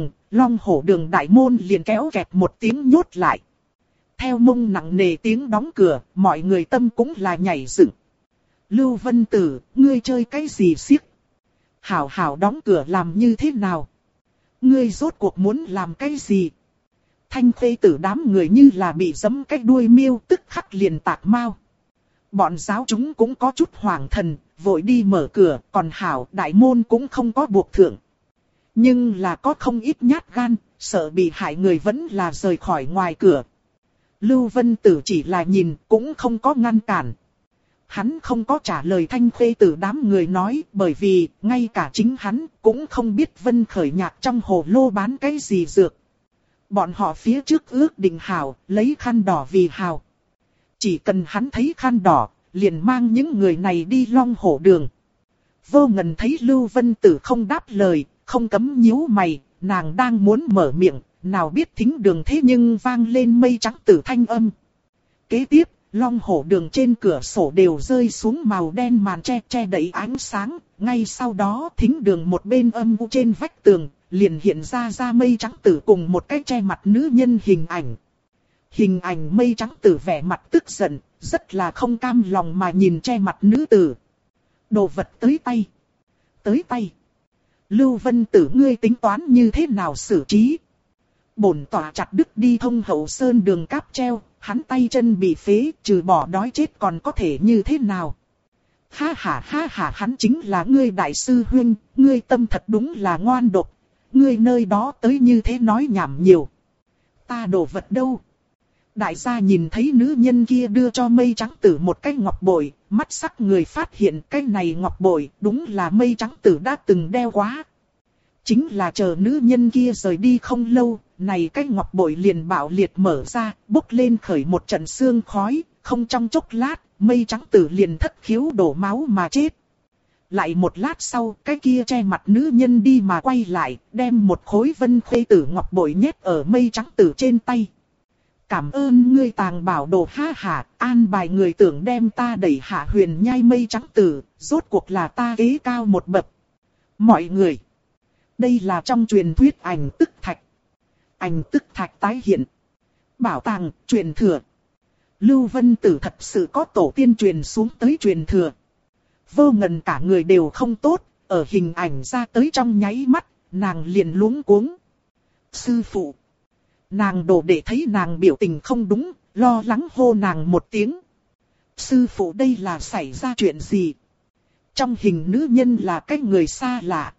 Hổ Đường đại môn liền kéo kẹt một tiếng nhốt lại. Theo mông nặng nề tiếng đóng cửa, mọi người tâm cũng là nhảy dựng. Lưu Vân Tử, ngươi chơi cái gì xiếc? Hảo hảo đóng cửa làm như thế nào? Ngươi rốt cuộc muốn làm cái gì? Thanh Khê Tử đám người như là bị giẫm cái đuôi miêu, tức khắc liền tạc mau. Bọn giáo chúng cũng có chút hoảng thần, vội đi mở cửa, còn hảo đại môn cũng không có buộc thượng. Nhưng là có không ít nhát gan, sợ bị hại người vẫn là rời khỏi ngoài cửa. Lưu Vân Tử chỉ là nhìn, cũng không có ngăn cản. Hắn không có trả lời Thanh Khê Tử đám người nói, bởi vì ngay cả chính hắn cũng không biết Vân Khởi Nhạc trong hồ lô bán cái gì dược. Bọn họ phía trước ước định hảo, lấy khăn đỏ vì hào. Chỉ cần hắn thấy khăn đỏ, liền mang những người này đi Long Hổ Đường. Vô Ngần thấy Lưu Vân Tử không đáp lời, không cấm nhíu mày, nàng đang muốn mở miệng, nào biết thính đường thế nhưng vang lên mây trắng tử thanh âm. Kế tiếp, Long Hổ Đường trên cửa sổ đều rơi xuống màu đen màn che che đậy ánh sáng, ngay sau đó thính đường một bên âm u trên vách tường, liền hiện ra mây trắng tử cùng một cái che mặt nữ nhân hình ảnh. Hình ảnh mây trắng tử vẻ mặt tức giận, rất là không cam lòng mà nhìn che mặt nữ tử. Đồ vật tới tay. Tới tay. Lưu Vân Tử, ngươi tính toán như thế nào xử trí? Bổn tỏa chặt đứt đi Thông Hậu Sơn đường cáp treo, hắn tay chân bị phế, trừ bỏ đói chết còn có thể như thế nào? Ha ha, hắn chính là ngươi đại sư huynh, ngươi tâm thật đúng là ngoan độc. Ngươi nơi đó tới như thế nói nhảm nhiều. Ta đồ vật đâu? Đại gia nhìn thấy nữ nhân kia đưa cho mây trắng tử một cái ngọc bội, mắt sắc người phát hiện cái này ngọc bội đúng là mây trắng tử đã từng đeo quá. Chính là chờ nữ nhân kia rời đi không lâu, này cái ngọc bội liền bạo liệt mở ra, bốc lên khởi một trận sương khói, không trong chốc lát, mây trắng tử liền thất khiếu đổ máu mà chết. Lại một lát sau, cái kia che mặt nữ nhân đi mà quay lại, đem một khối Vân Khê Tử ngọc bội nhét ở mây trắng tử trên tay. Cảm ơn ngươi tàng bảo đồ, ha ha, an bài người tưởng đem ta đẩy hạ huyền nhai mây trắng tử, rốt cuộc là ta kế cao một bậc. Mọi người, đây là trong truyền thuyết ảnh tức thạch. Ảnh tức thạch tái hiện. Bảo tàng, truyền thừa. Lưu Vân Tử thật sự có tổ tiên truyền xuống tới truyền thừa. Vô Ngần cả người đều không tốt, ở hình ảnh ra tới trong nháy mắt, nàng liền luống cuống. Sư phụ. Nàng đồ đệ thấy nàng biểu tình không đúng, lo lắng hô nàng một tiếng. Sư phụ, đây là xảy ra chuyện gì? Trong hình nữ nhân là cái người xa lạ.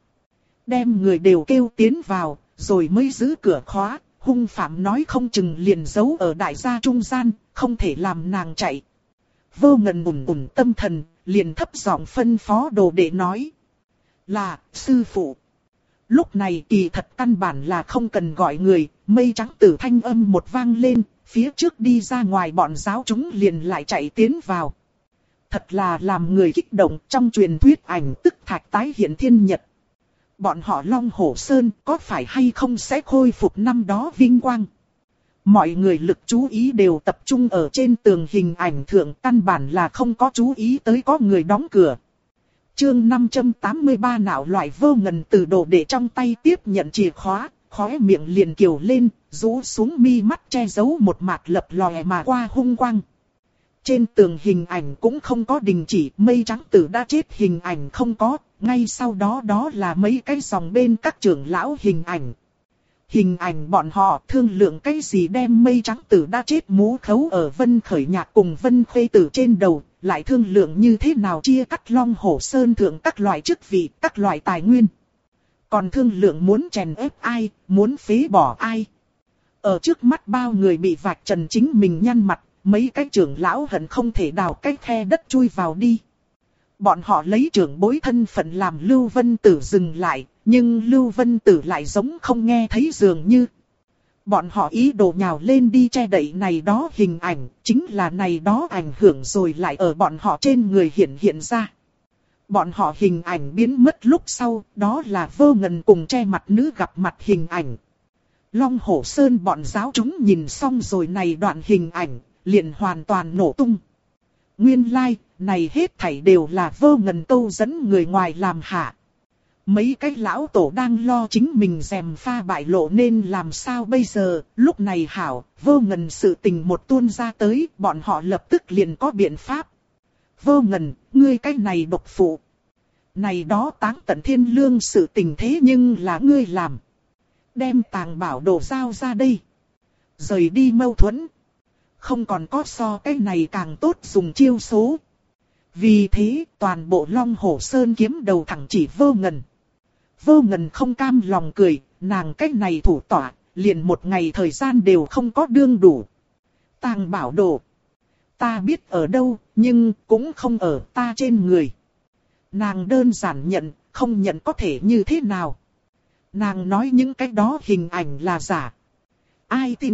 Đem người đều kêu tiến vào, rồi mới giữ cửa khóa, hung phạm nói không chừng liền giấu ở đại gia trung gian, không thể làm nàng chạy. Vô Ngần ủn tâm thần, liền thấp giọng phân phó đồ đệ nói. Là, sư phụ. Lúc này kỳ thật căn bản là không cần gọi người, mây trắng tử thanh âm một vang lên, phía trước đi ra ngoài bọn giáo chúng liền lại chạy tiến vào. Thật là làm người kích động, trong truyền thuyết ảnh tức thạch tái hiện thiên nhật. Bọn họ Long Hổ Sơn có phải hay không sẽ khôi phục năm đó vinh quang? Mọi người lực chú ý đều tập trung ở trên tường hình ảnh thượng, căn bản là không có chú ý tới có người đóng cửa. Chương 583 não loại Vô Ngần từ đồ đệ trong tay tiếp nhận chìa khóa, khóe miệng liền kiều lên, rũ xuống mi mắt che giấu một mạt lập lòe mà qua hung quang. Trên tường hình ảnh cũng không có đình chỉ, mây trắng tử đã chết hình ảnh không có, ngay sau đó đó là mấy cái dòng bên các trưởng lão hình ảnh. Hình ảnh bọn họ thương lượng cái gì đem mây trắng tử đã chết mũ khấu ở Vân Khởi Nhạc cùng Vân Khuê Tử trên đầu, lại thương lượng như thế nào chia cắt Long Hổ Sơn thượng các loại chức vị, các loại tài nguyên. Còn thương lượng muốn chèn ép ai, muốn phế bỏ ai. Ở trước mắt bao người bị vạch trần chính mình nhăn mặt, mấy cái trưởng lão hận không thể đào cái khe đất chui vào đi. Bọn họ lấy trưởng bối thân phận làm Lưu Vân Tử dừng lại, nhưng Lưu Vân Tử lại giống không nghe thấy dường như. Bọn họ ý đồ nhào lên đi che đậy này đó hình ảnh, chính là này đó ảnh hưởng rồi lại ở bọn họ trên người hiện ra. Bọn họ hình ảnh biến mất lúc sau, đó là Vô Ngần cùng che mặt nữ gặp mặt hình ảnh. Long Hổ Sơn bọn giáo chúng nhìn xong rồi này đoạn hình ảnh, liền hoàn toàn nổ tung. Nguyên lai, này hết thảy đều là Vô Ngần câu dẫn người ngoài làm hạ. Mấy cái lão tổ đang lo chính mình dèm pha bại lộ nên làm sao bây giờ, lúc này hảo, Vô Ngần sự tình một tuôn ra tới, bọn họ lập tức liền có biện pháp. Vô Ngần, ngươi cái này độc phụ. Này đó táng tận thiên lương sự tình thế nhưng là ngươi làm. Đem tàng bảo đồ giao ra đây. Rời đi mâu thuẫn. Không còn có so cái này càng tốt dùng chiêu số. Vì thế toàn bộ Long Hổ Sơn kiếm đầu thẳng chỉ Vô Ngần. Vô Ngần không cam lòng cười, nàng cái này thủ tỏa, liền một ngày thời gian đều không có đương đủ. Tàng bảo đồ. Ta biết ở đâu, nhưng cũng không ở ta trên người. Nàng đơn giản nhận, không nhận có thể như thế nào. Nàng nói những cái đó hình ảnh là giả. Ai tin?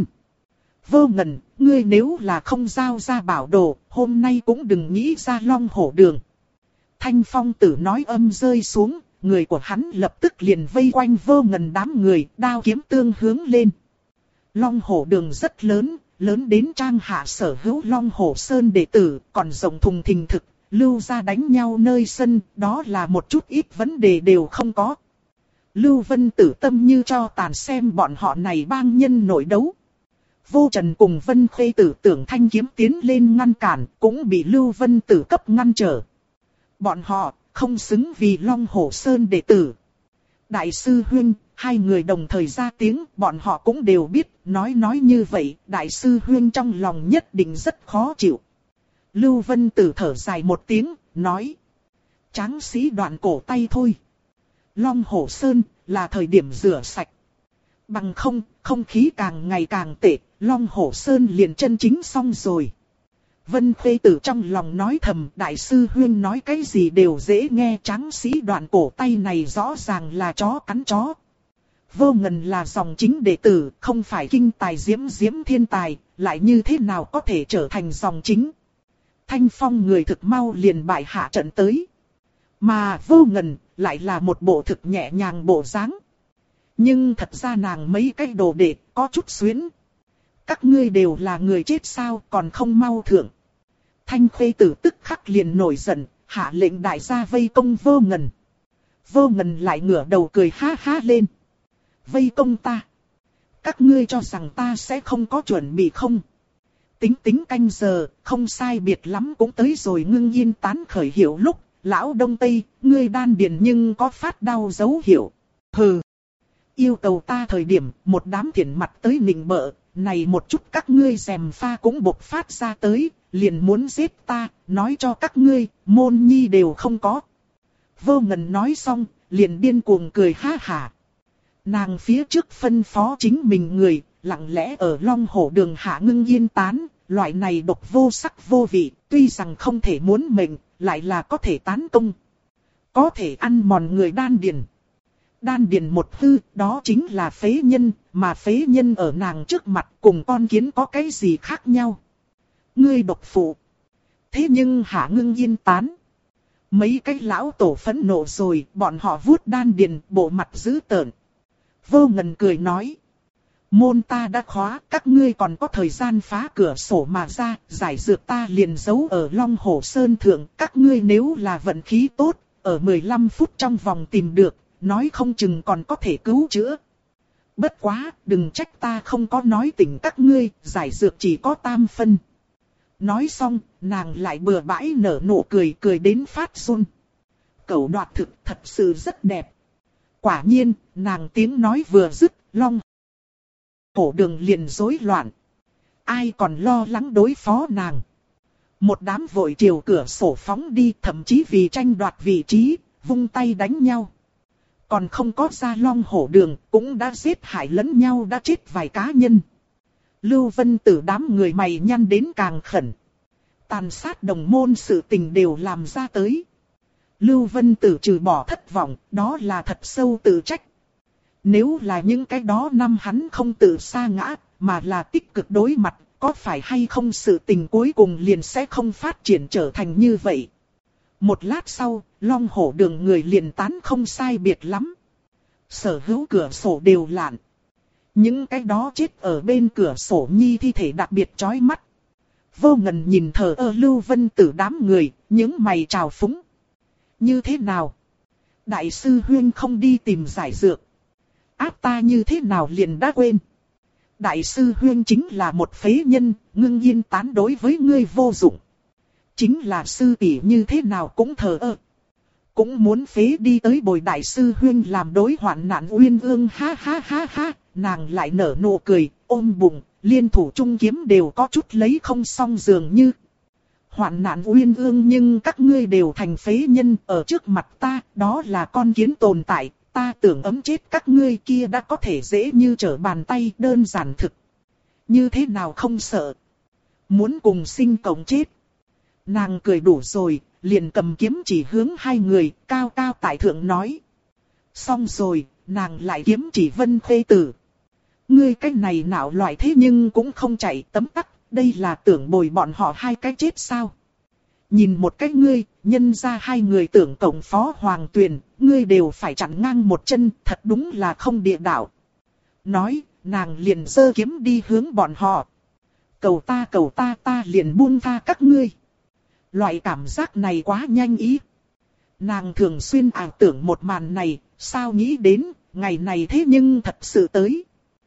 Vô Ngần, ngươi nếu là không giao ra bảo đồ, hôm nay cũng đừng nghĩ ra Long Hổ Đường. Thanh Phong Tử nói âm rơi xuống, người của hắn lập tức liền vây quanh Vô Ngần đám người, đao kiếm tương hướng lên. Long Hổ Đường rất lớn, lớn đến trang hạ sở hữu Long Hổ Sơn đệ tử, còn rộng thùng thình thực, lưu ra đánh nhau nơi sân, đó là một chút ít vấn đề đều không có. Lưu Vân Tử tâm như cho tàn xem bọn họ này bang nhân nội đấu. Vô Trần cùng Vân Khuê Tử tưởng thanh kiếm tiến lên ngăn cản, cũng bị Lưu Vân Tử cấp ngăn trở. Bọn họ không xứng vì Long Hổ Sơn đệ tử. Đại sư huynh, hai người đồng thời ra tiếng, bọn họ cũng đều biết, nói như vậy, đại sư huynh trong lòng nhất định rất khó chịu. Lưu Vân Tử thở dài một tiếng, nói. Tráng sĩ đoạn cổ tay thôi. Long Hổ Sơn là thời điểm rửa sạch. Bằng không, không khí càng ngày càng tệ, Long Hổ Sơn liền chân chính xong rồi. Vân Khuê Tử trong lòng nói thầm, đại sư huyên nói cái gì đều dễ nghe, tráng sĩ đoạn cổ tay này rõ ràng là chó cắn chó. Vô Ngần là dòng chính đệ tử, không phải kinh tài diễm thiên tài, lại như thế nào có thể trở thành dòng chính. Thanh Phong người thực mau liền bại hạ trận tới. Mà Vô Ngần lại là một bộ thực nhẹ nhàng bộ dáng. Nhưng thật ra nàng mấy cái đồ đệ có chút xuyến. Các ngươi đều là người chết sao còn không mau thượng. Thanh Khuê Tử tức khắc liền nổi giận, hạ lệnh đại gia vây công Vô Ngần. Vô Ngần lại ngửa đầu cười ha ha lên. Vây công ta. Các ngươi cho rằng ta sẽ không có chuẩn bị không? Tính canh giờ, không sai biệt lắm cũng tới rồi Ngưng Yên tán khởi hiệu lúc. Lão Đông Tây, ngươi đan điền nhưng có phát đau dấu hiệu. Hừ. Yêu cầu ta thời điểm, một đám thiện mặt tới nịnh bợ, này một chút các ngươi rèm pha cũng bộc phát ra tới, liền muốn giết ta, nói cho các ngươi, môn nhi đều không có. Vô Ngần nói xong, liền điên cuồng cười ha hả. Nàng phía trước phân phó chính mình người, lặng lẽ ở Long Hổ Đường hạ Ngưng Yên tán, loại này độc vô sắc vô vị, tuy rằng không thể muốn mệnh, lại là có thể tán công. Có thể ăn mòn người đan điền. Đan điền một hư, đó chính là phế nhân, mà phế nhân ở nàng trước mặt cùng con kiến có cái gì khác nhau. Ngươi độc phụ. Thế nhưng hạ Ngưng Yên tán. Mấy cái lão tổ phẫn nộ rồi, bọn họ vuốt đan điền, bộ mặt dữ tợn. Vô Ngần cười nói. Môn ta đã khóa, các ngươi còn có thời gian phá cửa sổ mà ra, giải dược ta liền giấu ở Long Hổ Sơn thượng. Các ngươi nếu là vận khí tốt, ở 15 phút trong vòng tìm được, nói không chừng còn có thể cứu chữa. Bất quá, đừng trách ta không có nói tỉnh các ngươi, giải dược chỉ có tam phân. Nói xong, nàng lại bừa bãi nở nụ cười, cười đến phát run. Cẩu đoạt thực thật sự rất đẹp. Quả nhiên, nàng tiếng nói vừa dứt, Long Hổ Đường liền rối loạn. Ai còn lo lắng đối phó nàng. Một đám vội chiều cửa sổ phóng đi, thậm chí vì tranh đoạt vị trí, vung tay đánh nhau. Còn không có ra Long Hổ Đường, cũng đã giết hại lẫn nhau, đã chết vài cá nhân. Lưu Vân Tử đám người mày nhăn đến càng khẩn. Tàn sát đồng môn sự tình đều làm ra tới. Lưu Vân Tử trừ bỏ thất vọng, đó là thật sâu tự trách. Nếu là những cái đó năm hắn không tự sa ngã, mà là tích cực đối mặt, có phải hay không sự tình cuối cùng liền sẽ không phát triển trở thành như vậy. Một lát sau, Long Hổ Đường người liền tán không sai biệt lắm. Sở hữu cửa sổ đều lạn. Những cái đó chết ở bên cửa sổ nhi thi thể đặc biệt chói mắt. Vô Ngần nhìn thờ ơ Lưu Vân Tử đám người, những mày trào phúng. Như thế nào? Đại sư Huyên không đi tìm giải dược. Áp ta như thế nào liền đã quên. Đại sư Huyên chính là một phế nhân, Ngưng Yên tán đối với ngươi vô dụng. Chính là sư tỷ như thế nào cũng thờ ơ. Cũng muốn phế đi tới bồi đại sư Huyên làm đối hoạn nạn uyên ương, ha ha ha ha. Nàng lại nở nụ cười, ôm bụng, liên thủ trung kiếm đều có chút lấy không xong dường như. Hoạn nạn uyên ương nhưng các ngươi đều thành phế nhân ở trước mặt ta, đó là con kiến tồn tại, ta tưởng ấm chết các ngươi kia đã có thể dễ như trở bàn tay, đơn giản thực. Như thế nào không sợ? Muốn cùng sinh cộng chết. Nàng cười đủ rồi, liền cầm kiếm chỉ hướng hai người, cao cao tại thượng nói. Xong rồi, nàng lại kiếm chỉ Vân Khê Tử. Ngươi cái này nào loại thế nhưng cũng không chạy tấm tắc, đây là tưởng bồi bọn họ hai cái chết sao? Nhìn một cái ngươi, nhân ra hai người tưởng cộng phó Hoàng Tuyền, ngươi đều phải chặn ngang một chân, thật đúng là không địa đạo. Nói, nàng liền giơ kiếm đi hướng bọn họ. Cầu ta ta liền buông tha các ngươi. Loại cảm giác này quá nhanh ý. Nàng thường xuyên ảo tưởng một màn này, sao nghĩ đến, ngày này thế nhưng thật sự tới.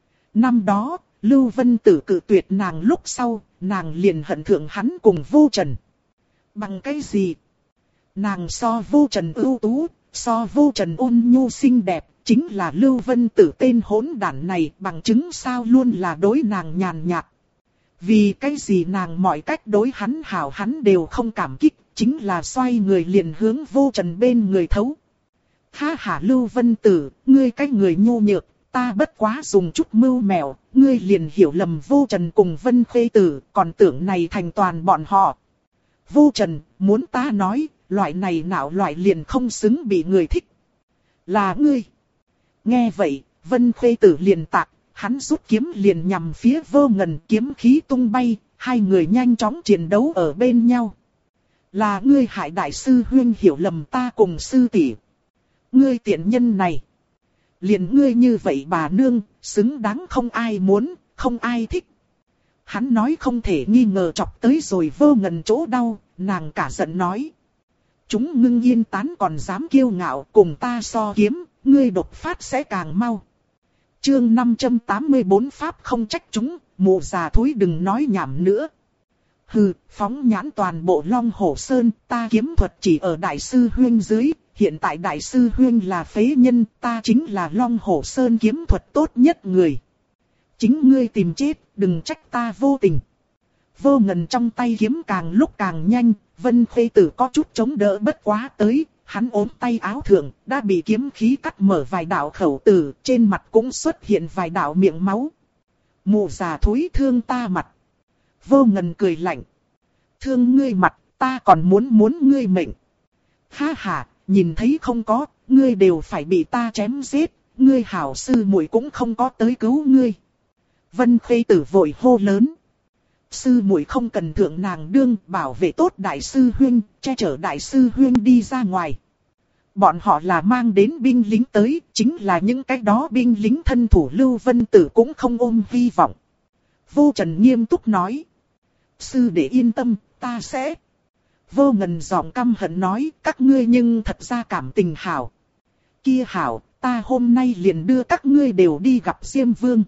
Năm đó, Lưu Vân Tử cự tuyệt nàng lúc sau, nàng liền hận thượng hắn cùng Vô Trần. Bằng cái gì? Nàng so Vô Trần ưu tú, so Vô Trần ôn nhu xinh đẹp, chính là Lưu Vân Tử tên hỗn đản này, bằng chứng sao luôn là đối nàng nhàn nhạt. Vì cái gì nàng mọi cách đối hắn hảo hắn đều không cảm kích, chính là xoay người liền hướng Vô Trần bên người thấu. Ha ha Lưu Vân Tử, ngươi cái người nhu nhược, ta bất quá dùng chút mưu mẹo, ngươi liền hiểu lầm Vô Trần cùng Vân Khê Tử, còn tưởng này thành toàn bọn họ. Vô Trần, muốn ta nói, loại này nào loại liền không xứng bị người thích. Là ngươi. Nghe vậy, Vân Khê Tử liền tạc, hắn rút kiếm liền nhằm phía Vô Ngần, kiếm khí tung bay, hai người nhanh chóng chiến đấu ở bên nhau. Là ngươi hại đại sư Huyên hiểu lầm ta cùng sư tỷ. Ngươi tiện nhân này. Liền ngươi như vậy bà nương, xứng đáng không ai muốn, không ai thích. Hắn nói không thể nghi ngờ chọc tới rồi Vô Ngần chỗ đau, nàng cả giận nói. Chúng Ngưng Yên tán còn dám kiêu ngạo cùng ta so kiếm, ngươi đột phát sẽ càng mau. Chương 584 Pháp không trách chúng, mụ già thúi đừng nói nhảm nữa. Hừ, phóng nhãn toàn bộ Long Hổ Sơn, ta kiếm thuật chỉ ở đại sư Huyên dưới, hiện tại đại sư Huyên là phế nhân, ta chính là Long Hổ Sơn kiếm thuật tốt nhất người. Chính ngươi tìm chết, đừng trách ta vô tình. Vô Ngần trong tay kiếm càng lúc càng nhanh, Vân Khê Tử có chút chống đỡ bất quá tới, hắn ốm tay áo thượng, đã bị kiếm khí cắt mở vài đạo khẩu tử, trên mặt cũng xuất hiện vài đạo miệng máu. Mụ già thúi thương ta mặt. Vô Ngần cười lạnh. Thương ngươi mặt, ta còn muốn ngươi mệnh. Ha ha, nhìn thấy không có, ngươi đều phải bị ta chém giết, ngươi hảo sư muội cũng không có tới cứu ngươi. Vân Khê Tử vội hô lớn. Sư muội không cần thượng nàng đương, bảo vệ tốt đại sư Huyên, che chở đại sư Huyên đi ra ngoài. Bọn họ là mang đến binh lính tới, chính là những cái đó binh lính thân thủ Lưu Vân Tử cũng không ôm hy vọng. Vô Trần nghiêm túc nói. Sư đệ yên tâm, ta sẽ. Vô Ngần giọng căm hận nói, các ngươi nhưng thật ra cảm tình hảo. Kia hảo, ta hôm nay liền đưa các ngươi đều đi gặp Diêm Vương.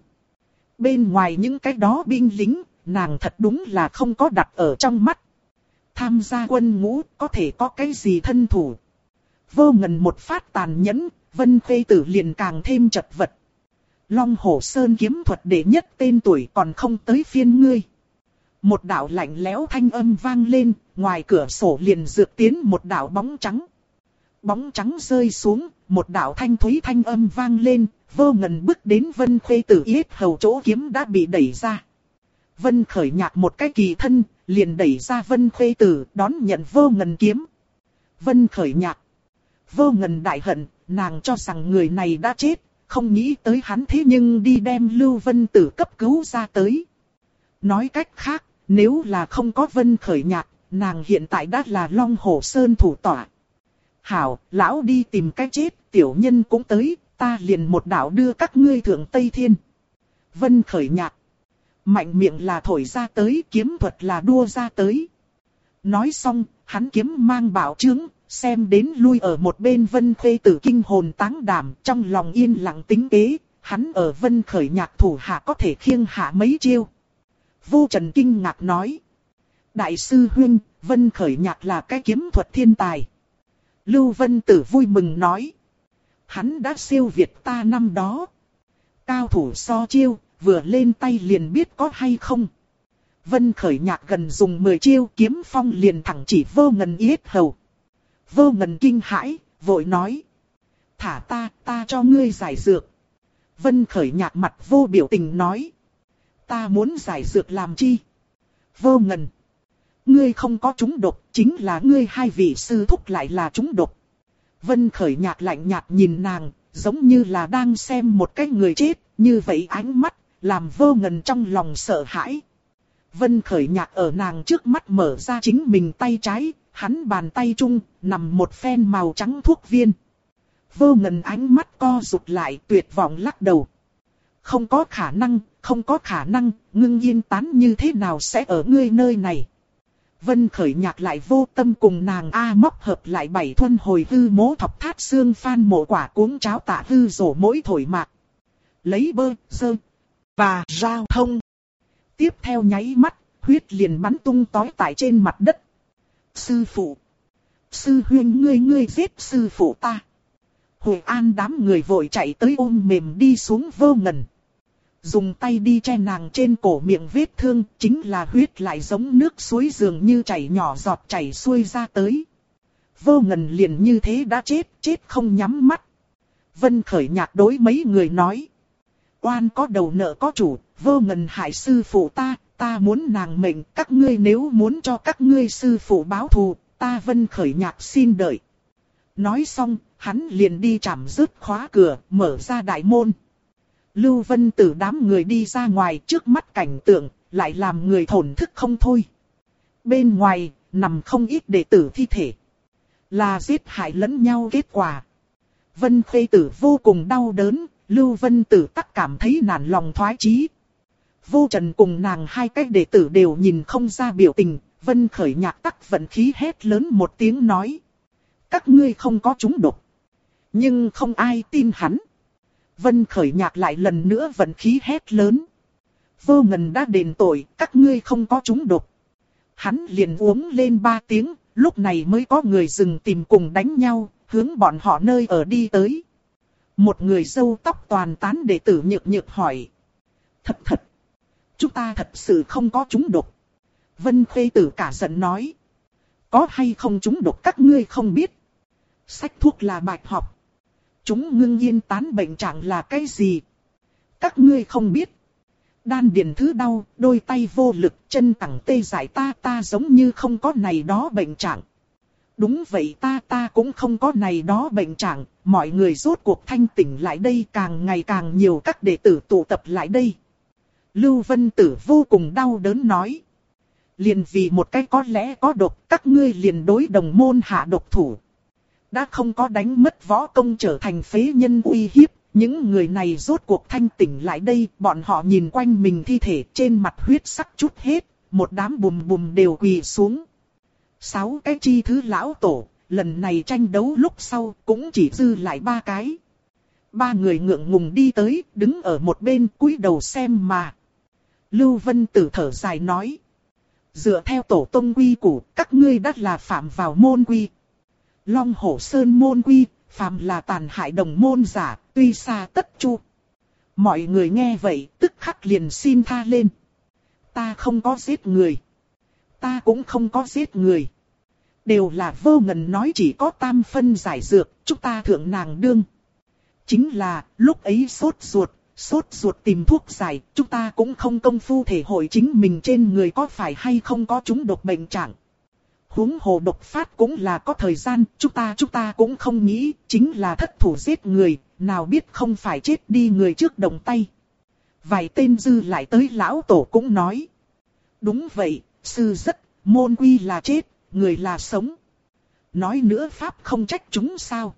Bên ngoài những cái đó binh lính, nàng thật đúng là không có đặt ở trong mắt. Tham gia quân ngũ có thể có cái gì thân thủ. Vô Ngần một phát tàn nhẫn, Vân Khê Tử liền càng thêm chật vật. Long Hổ Sơn kiếm thuật đệ nhất tên tuổi còn không tới phiên ngươi. Một đạo lạnh lẽo thanh âm vang lên, ngoài cửa sổ liền rực tiến một đạo bóng trắng. Bóng trắng rơi xuống, một đạo thanh thúy thanh âm vang lên, Vô Ngần bước đến Vân Khê Tử yết hầu chỗ kiếm đã bị đẩy ra. Vân Khởi Nhạc một cái kỳ thân, liền đẩy ra Vân Khê Tử đón nhận Vô Ngần kiếm. Vân Khởi Nhạc. Vô Ngần đại hận, nàng cho rằng người này đã chết, không nghĩ tới hắn thế nhưng đi đem Lưu Vân Tử cấp cứu ra tới. Nói cách khác, nếu là không có Vân Khởi Nhạc, nàng hiện tại đã là Long Hổ Sơn thủ tọa. Hảo, lão đi tìm cách chết, tiểu nhân cũng tới, ta liền một đạo đưa các ngươi thượng Tây Thiên. Vân Khởi Nhạc. Mạnh miệng là thổi ra tới, kiếm thuật là đua ra tới. Nói xong, hắn kiếm mang bảo chướng, xem đến lui ở một bên Vân Khê Tử kinh hồn táng đảm, trong lòng yên lặng tính kế, hắn ở Vân Khởi Nhạc thủ hạ có thể khiêng hạ mấy chiêu. Vô Trần kinh ngạc nói. Đại sư huynh, Vân Khởi Nhạc là cái kiếm thuật thiên tài. Lưu Vân Tử vui mừng nói. Hắn đã siêu việt ta năm đó. Cao thủ so chiêu, vừa lên tay liền biết có hay không. Vân Khởi Nhạc gần dùng 10 chiêu kiếm phong liền thẳng chỉ Vô Ngần yết hầu. Vô Ngần kinh hãi, vội nói. Thả ta cho ngươi giải dược. Vân Khởi Nhạc mặt vô biểu tình nói. Ta muốn giải dược làm chi? Vô Ngần. Ngươi không có trúng độc, chính là ngươi hai vị sư thúc lại là trúng độc. Vân Khởi Nhạc lạnh nhạt nhìn nàng, giống như là đang xem một cái người chết, như vậy ánh mắt, làm Vô Ngần trong lòng sợ hãi. Vân Khởi Nhạc ở nàng trước mắt mở ra chính mình tay trái, hắn bàn tay trung, nằm một phen màu trắng thuốc viên. Vô Ngần ánh mắt co rụt lại, tuyệt vọng lắc đầu. Không có khả năng, Ngưng Yên Tán như thế nào sẽ ở ngươi nơi này? Vân Khởi Nhạc lại vô tâm cùng nàng móc hợp lại 7 thuần hồi hư mố thọc thát xương phan mộ quả cuống cháo tạ hư rổ mỗi thổi mạc. Lấy bơ, sơ, và giao thông. Tiếp theo nháy mắt, huyết liền bắn tung tói tại trên mặt đất. Sư phụ. Sư huynh ngươi giết sư phụ ta. Hội An đám người vội chạy tới ôm mềm đi xuống Vô Ngần. Dùng tay đi che nàng trên cổ miệng vết thương, chính là huyết lại giống nước suối dường như chảy nhỏ giọt chảy xuôi ra tới. Vô Ngần liền như thế đã chết không nhắm mắt. Vân Khởi Nhạc đối mấy người nói. Oan có đầu nợ có chủ, Vô Ngần hại sư phụ ta muốn nàng mệnh, các ngươi nếu muốn cho các ngươi sư phụ báo thù, ta Vân Khởi Nhạc xin đợi. Nói xong, hắn liền đi chạm rớt khóa cửa, mở ra đại môn. Lưu Vân Tử đám người đi ra ngoài, trước mắt cảnh tượng, lại làm người thổn thức không thôi. Bên ngoài, nằm không ít đệ tử thi thể. Là giết hại lẫn nhau kết quả. Vân Khê Tử vô cùng đau đớn, Lưu Vân Tử tắc cảm thấy nản lòng thoái chí. Vô Trần cùng nàng hai cái đệ tử đều nhìn không ra biểu tình, Vân Khởi Nhạc tắc vận khí hét lớn một tiếng nói. Các ngươi không có trúng độc. Nhưng không ai tin hắn. Vân Khởi Nhạc lại lần nữa vận khí hét lớn. Vô Ngần đã đền tội, các ngươi không có trúng độc. Hắn liền uống lên 3 tiếng, lúc này mới có người dừng tìm cùng đánh nhau, hướng bọn họ nơi ở đi tới. Một người râu tóc toàn tán đệ tử nhược nhược hỏi. Thật. Chúng ta thật sự không có trúng độc. Vân Khê Tử cả giận nói. Có hay không trúng độc các ngươi không biết. Sách thuốc là bạch học. Chúng Ngưng Yên Tán bệnh trạng là cái gì? Các ngươi không biết. Đan điền thứ đau, đôi tay vô lực, chân cẳng tê dại ta giống như không có này đó bệnh trạng. Đúng vậy ta cũng không có này đó bệnh trạng, mọi người rốt cuộc thanh tỉnh lại đây, càng ngày càng nhiều các đệ tử tụ tập lại đây. Lưu Vân Tử vô cùng đau đớn nói. Liền vì một cái có lẽ có độc, các ngươi liền đối đồng môn hạ độc thủ. Đã không có đánh mất võ công trở thành phế nhân uy hiếp, những người này rốt cuộc thanh tỉnh lại đây, bọn họ nhìn quanh mình thi thể trên mặt huyết sắc chút hết, một đám bùm bùm đều quỳ xuống. 6 cái chi thứ lão tổ, lần này tranh đấu lúc sau cũng chỉ dư lại 3 cái. 3 người ngượng ngùng đi tới, đứng ở một bên cúi đầu xem mà. Lưu Vân Tử thở dài nói. Dựa theo tổ tông quy củ, các ngươi đã là phạm vào môn quy. Long Hổ Sơn môn quy, phạm là tàn hại đồng môn giả, tuy xa tất chu. Mọi người nghe vậy, tức khắc liền xin tha lên. Ta không có giết người. Ta cũng không có giết người. Đều là Vô Ngần nói chỉ có tam phân giải dược, chúng ta thượng nàng đương. Chính là, lúc ấy sốt ruột tìm thuốc giải, chúng ta cũng không công phu thể hội chính mình trên người có phải hay không có chúng độc bệnh trạng. Huống hồ độc phát cũng là có thời gian, chúng ta cũng không nghĩ, chính là thất thủ giết người, nào biết không phải chết đi người trước động tay. Vài tên dư lại tới lão tổ cũng nói. Đúng vậy, sư rất, môn quy là chết, người là sống. Nói nữa pháp không trách chúng sao.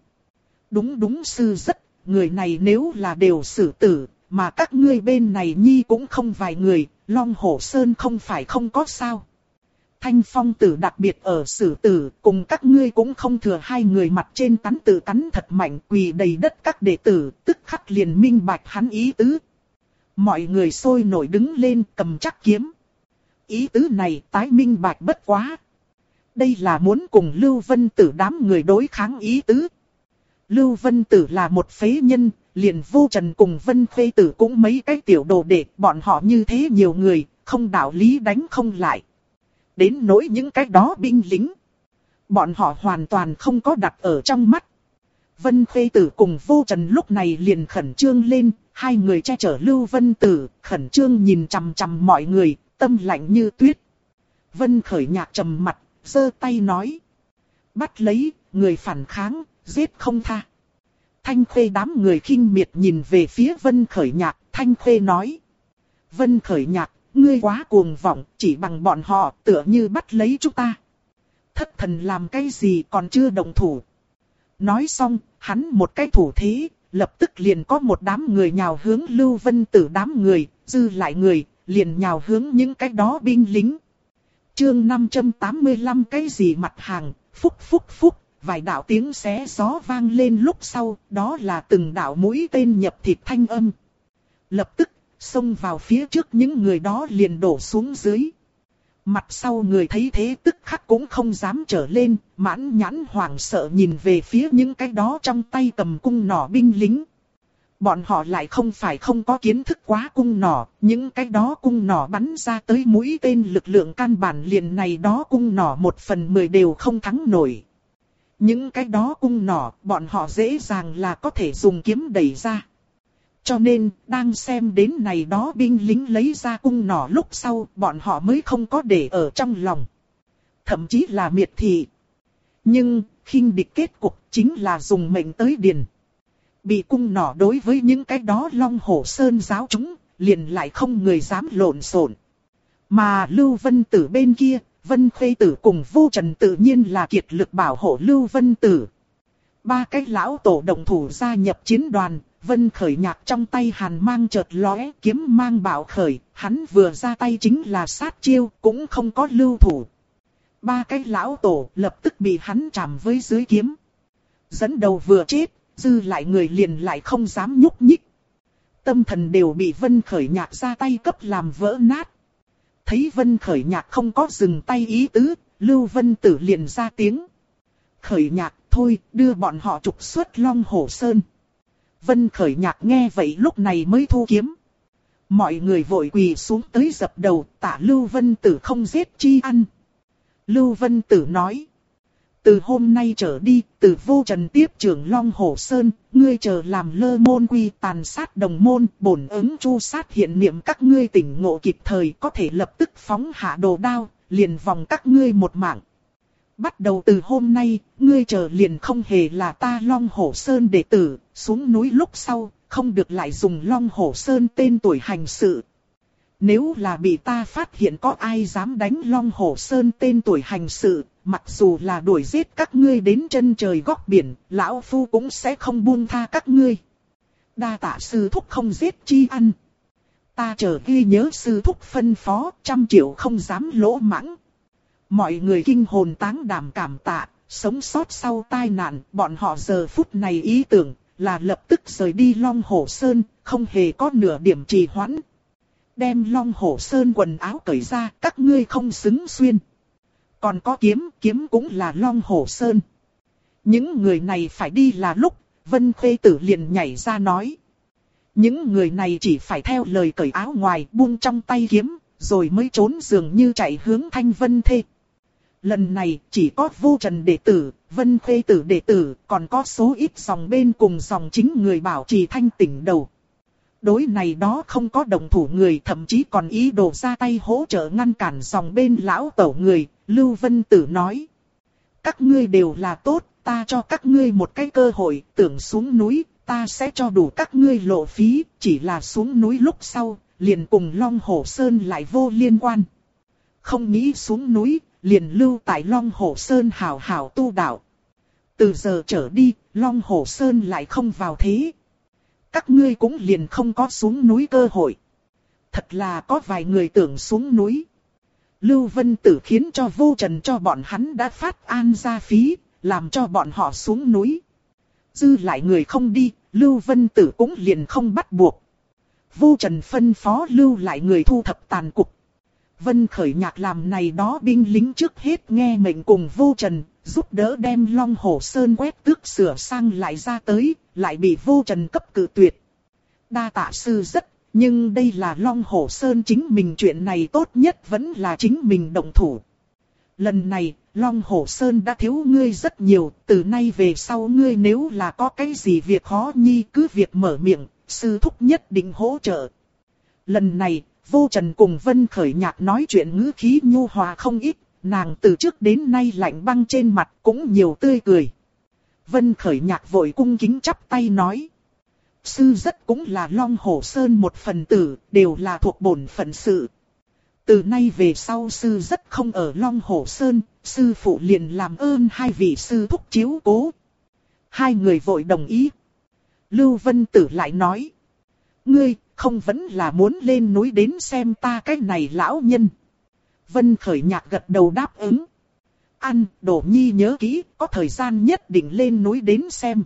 Đúng sư rất, người này nếu là đều xử tử, mà các ngươi bên này nhi cũng không vài người, Long Hổ Sơn không phải không có sao. Thanh Phong Tử đặc biệt ở xử tử, cùng các ngươi cũng không thừa 2 người mặt trên cắn tử cắn thật mạnh quỳ đầy đất các đệ tử, tức khắc liền minh bạch hắn ý tứ. Mọi người sôi nổi đứng lên cầm chắc kiếm. Ý tứ này tái minh bạch bất quá. Đây là muốn cùng Lưu Vân Tử đám người đối kháng ý tứ. Lưu Vân Tử là một phế nhân, liền Vô Trần cùng Vân Khê Tử cũng mấy cái tiểu đồ đệ, bọn họ như thế nhiều người, không đạo lý đánh không lại. Đến nỗi những cái đó binh lính, bọn họ hoàn toàn không có đặt ở trong mắt. Vân Khê Tử cùng Vô Trần lúc này liền khẩn trương lên, 2 người che chở Lưu Vân Tử, khẩn trương nhìn chằm chằm mọi người, tâm lạnh như tuyết. Vân Khởi Nhạc trầm mặt, giơ tay nói. Bắt lấy, người phản kháng, giết không tha. Thanh Khê đám người khinh miệt nhìn về phía Vân Khởi Nhạc, Thanh Khê nói. Vân Khởi Nhạc, ngươi quá cuồng vọng, chỉ bằng bọn họ tựa như bắt lấy chúng ta. Thất thần làm cái gì còn chưa động thủ. Nói xong, hắn một cái thủ thế, lập tức liền có một đám người nhào hướng Lưu Vân Tử đám người, dư lại người, liền nhào hướng những cái đó binh lính. Chương 585 cái gì mặt hàng, phúc, vài đạo tiếng xé gió vang lên lúc sau, đó là từng đạo mũi tên nhập thịt thanh âm. Lập tức, xông vào phía trước những người đó liền đổ xuống dưới. Mặt sau người thấy thế tức khắc cũng không dám trở lên, mãn nhãn hoảng sợ nhìn về phía những cái đó trong tay cầm cung nỏ binh lính. Bọn họ lại không phải không có kiến thức quá cung nỏ, những cái đó cung nỏ bắn ra tới mũi tên lực lượng căn bản liền này đó cung nỏ 1/10 đều không thắng nổi. Những cái đó cung nỏ, bọn họ dễ dàng là có thể dùng kiếm đẩy ra. Cho nên, đang xem đến này đó binh lính lấy ra cung nỏ lúc sau, bọn họ mới không có để ở trong lòng. Thậm chí là miệt thị. Nhưng, khinh địch kết cục chính là dùng mệnh tới điền. Bị cung nỏ đối với những cái đó Long Hổ Sơn giáo chúng, liền lại không người dám lộn xộn. Mà Lưu Vân Tử bên kia, Vân Khê Tử cùng Vô Trần tự nhiên là kiệt lực bảo hộ Lưu Vân Tử. 3 cái lão tổ đồng thủ gia nhập chiến đoàn, Vân Khởi Nhạc trong tay hàn mang chợt lóe, kiếm mang bạo khởi, hắn vừa ra tay chính là sát chiêu, cũng không có lưu thủ. 3 cái lão tổ lập tức bị hắn chạm với dưới kiếm. Dẫn đầu vừa chết, dư lại người liền lại không dám nhúc nhích. Tâm thần đều bị Vân Khởi Nhạc ra tay cấp làm vỡ nát. Thấy Vân Khởi Nhạc không có dừng tay ý tứ, Lưu Vân Tử liền ra tiếng. Khởi Nhạc, thôi, đưa bọn họ trục xuất Long Hổ Sơn. Vân Khởi Nhạc nghe vậy lúc này mới thu kiếm. Mọi người vội quỳ xuống tới dập đầu, tạ Lưu Vân Tử không giết chi ăn. Lưu Vân Tử nói. Từ hôm nay trở đi, từ Vô Trần tiếp trưởng Long Hổ Sơn, ngươi chờ làm lơ môn quy tàn sát đồng môn, bổn ứng chu sát hiện niệm các ngươi tỉnh ngộ kịp thời có thể lập tức phóng hạ đồ đao, liền vòng các ngươi một mạng. Bắt đầu từ hôm nay, ngươi chờ liền không hề là ta Long Hổ Sơn đệ tử, xuống núi lúc sau, không được lại dùng Long Hổ Sơn tên tuổi hành sự. Nếu là bị ta phát hiện có ai dám đánh Long Hổ Sơn tên tuổi hành sự, mặc dù là đuổi giết các ngươi đến chân trời góc biển, lão phu cũng sẽ không buông tha các ngươi. Đa tạ sư thúc không giết chi ăn. Ta chờ ghi nhớ sư thúc phân phó, 100 triệu không dám lỗ mãng. Mọi người kinh hồn táng đảm cảm tạ, sống sót sau tai nạn, bọn họ giờ phút này ý tưởng là lập tức rời đi Long Hổ Sơn, không hề có nửa điểm trì hoãn. Đem Long Hổ Sơn quần áo cởi ra, các ngươi không xứng xuyên. Còn có kiếm, kiếm cũng là Long Hổ Sơn. Những người này phải đi là lúc, Vân Khê Tử liền nhảy ra nói. Những người này chỉ phải theo lời cởi áo ngoài buông trong tay kiếm, rồi mới trốn dường như chạy hướng Thanh Vân Thê. Lần này chỉ có Vô Trần đệ tử, Vân Khê Tử đệ tử, còn có số ít dòng bên cùng dòng chính người bảo trì thanh tỉnh đầu. Đối này đó không có đồng thủ người, thậm chí còn ý đồ ra tay hỗ trợ ngăn cản dòng bên lão tẩu người. Lưu Vân Tử nói. Các ngươi đều là tốt, ta cho các ngươi một cái cơ hội, tưởng xuống núi, ta sẽ cho đủ các ngươi lộ phí, chỉ là xuống núi lúc sau, liền cùng Long Hổ Sơn lại vô liên quan. Không nghĩ xuống núi, liền lưu tại Long Hổ Sơn hảo hảo tu đạo. Từ giờ trở đi, Long Hổ Sơn lại không vào thế. Các ngươi cũng liền không có xuống núi cơ hội. Thật là có vài người tưởng xuống núi. Lưu Vân Tử khiến cho Vô Trần cho bọn hắn đã phát an gia phí, làm cho bọn họ xuống núi. Dư lại người không đi, Lưu Vân Tử cũng liền không bắt buộc. Vô Trần phân phó lưu lại người thu thập tàn cục. Vân Khởi Nhạc làm này đó binh lính trước hết nghe mệnh cùng Vô Trần, giúp đỡ đem Long Hổ Sơn quét tước sửa sang lại ra tới, lại bị Vô Trần cấp cự tuyệt. Đa tạ sư rất, nhưng đây là Long Hổ Sơn chính mình, chuyện này tốt nhất vẫn là chính mình động thủ. Lần này, Long Hổ Sơn đã thiếu ngươi rất nhiều, từ nay về sau ngươi nếu là có cái gì việc khó nhi cứ việc mở miệng, sư thúc nhất định hỗ trợ. Lần này, Vô Trần cùng Vân Khởi Nhạc nói chuyện ngữ khí nhu hòa không ít, nàng từ trước đến nay lạnh băng trên mặt cũng nhiều tươi cười. Vân Khởi Nhạc vội cung kính chắp tay nói. Sư rất cũng là Long Hổ Sơn một phần tử, đều là thuộc bổn phận sự. Từ nay về sau sư rất không ở Long Hổ Sơn, sư phụ liền làm ơn hai vị sư thúc chiếu cố. Hai người vội đồng ý. Lưu Vân Tử lại nói. Ngươi, không vẫn là muốn lên núi đến xem ta cái này lão nhân. Vân Khởi Nhạc gật đầu đáp ứng. Ăn, Đỗ Nhi nhớ kỹ, có thời gian nhất định lên núi đến xem.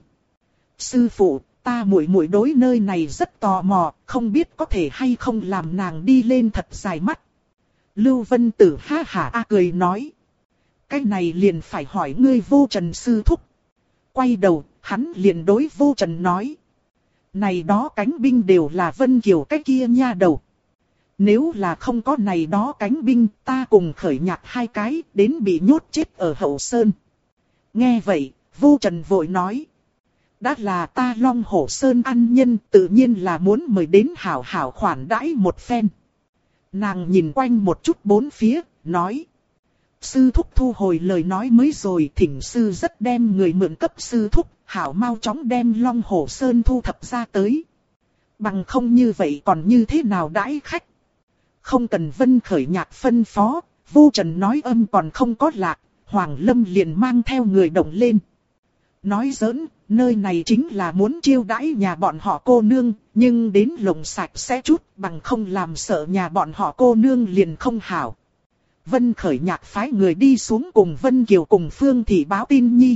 Sư phụ, ta muội muội đối nơi này rất tò mò, không biết có thể hay không làm nàng đi lên thật dài mắt. Lưu Vân Tử ha hả cười nói. Cái này liền phải hỏi ngươi Vô Trần sư thúc. Quay đầu, hắn liền đối Vô Trần nói. Này đó cánh binh đều là Vân Kiều cái kia nha đầu. Nếu là không có này đó cánh binh, ta cùng Khởi Nhạc hai cái đến bị nhốt chết ở Hậu Sơn. Nghe vậy, Vô Trần vội nói. Đã là ta Long Hổ Sơn ăn nhân, tự nhiên là muốn mời đến hảo hảo khoản đãi một phen. Nàng nhìn quanh một chút bốn phía, nói. Sư thúc thu hồi lời nói mới rồi, thỉnh sư rất đem người mượn cấp sư thúc, hảo mau chóng đem Long Hổ Sơn thu thập ra tới. Bằng không như vậy còn như thế nào đãi khách. Không cần Vân Khởi Nhạc phân phó, Vô Trần nói âm còn không có lạc, Hoàng Lâm liền mang theo người động lên. Nói giỡn, nơi này chính là muốn chiêu đãi nhà bọn họ cô nương, nhưng đến lồng sạch sẽ chút, bằng không làm sợ nhà bọn họ cô nương liền không hảo. Vân Khởi Nhạc phái người đi xuống cùng Vân Kiều cùng Phương Thị báo tin nhi.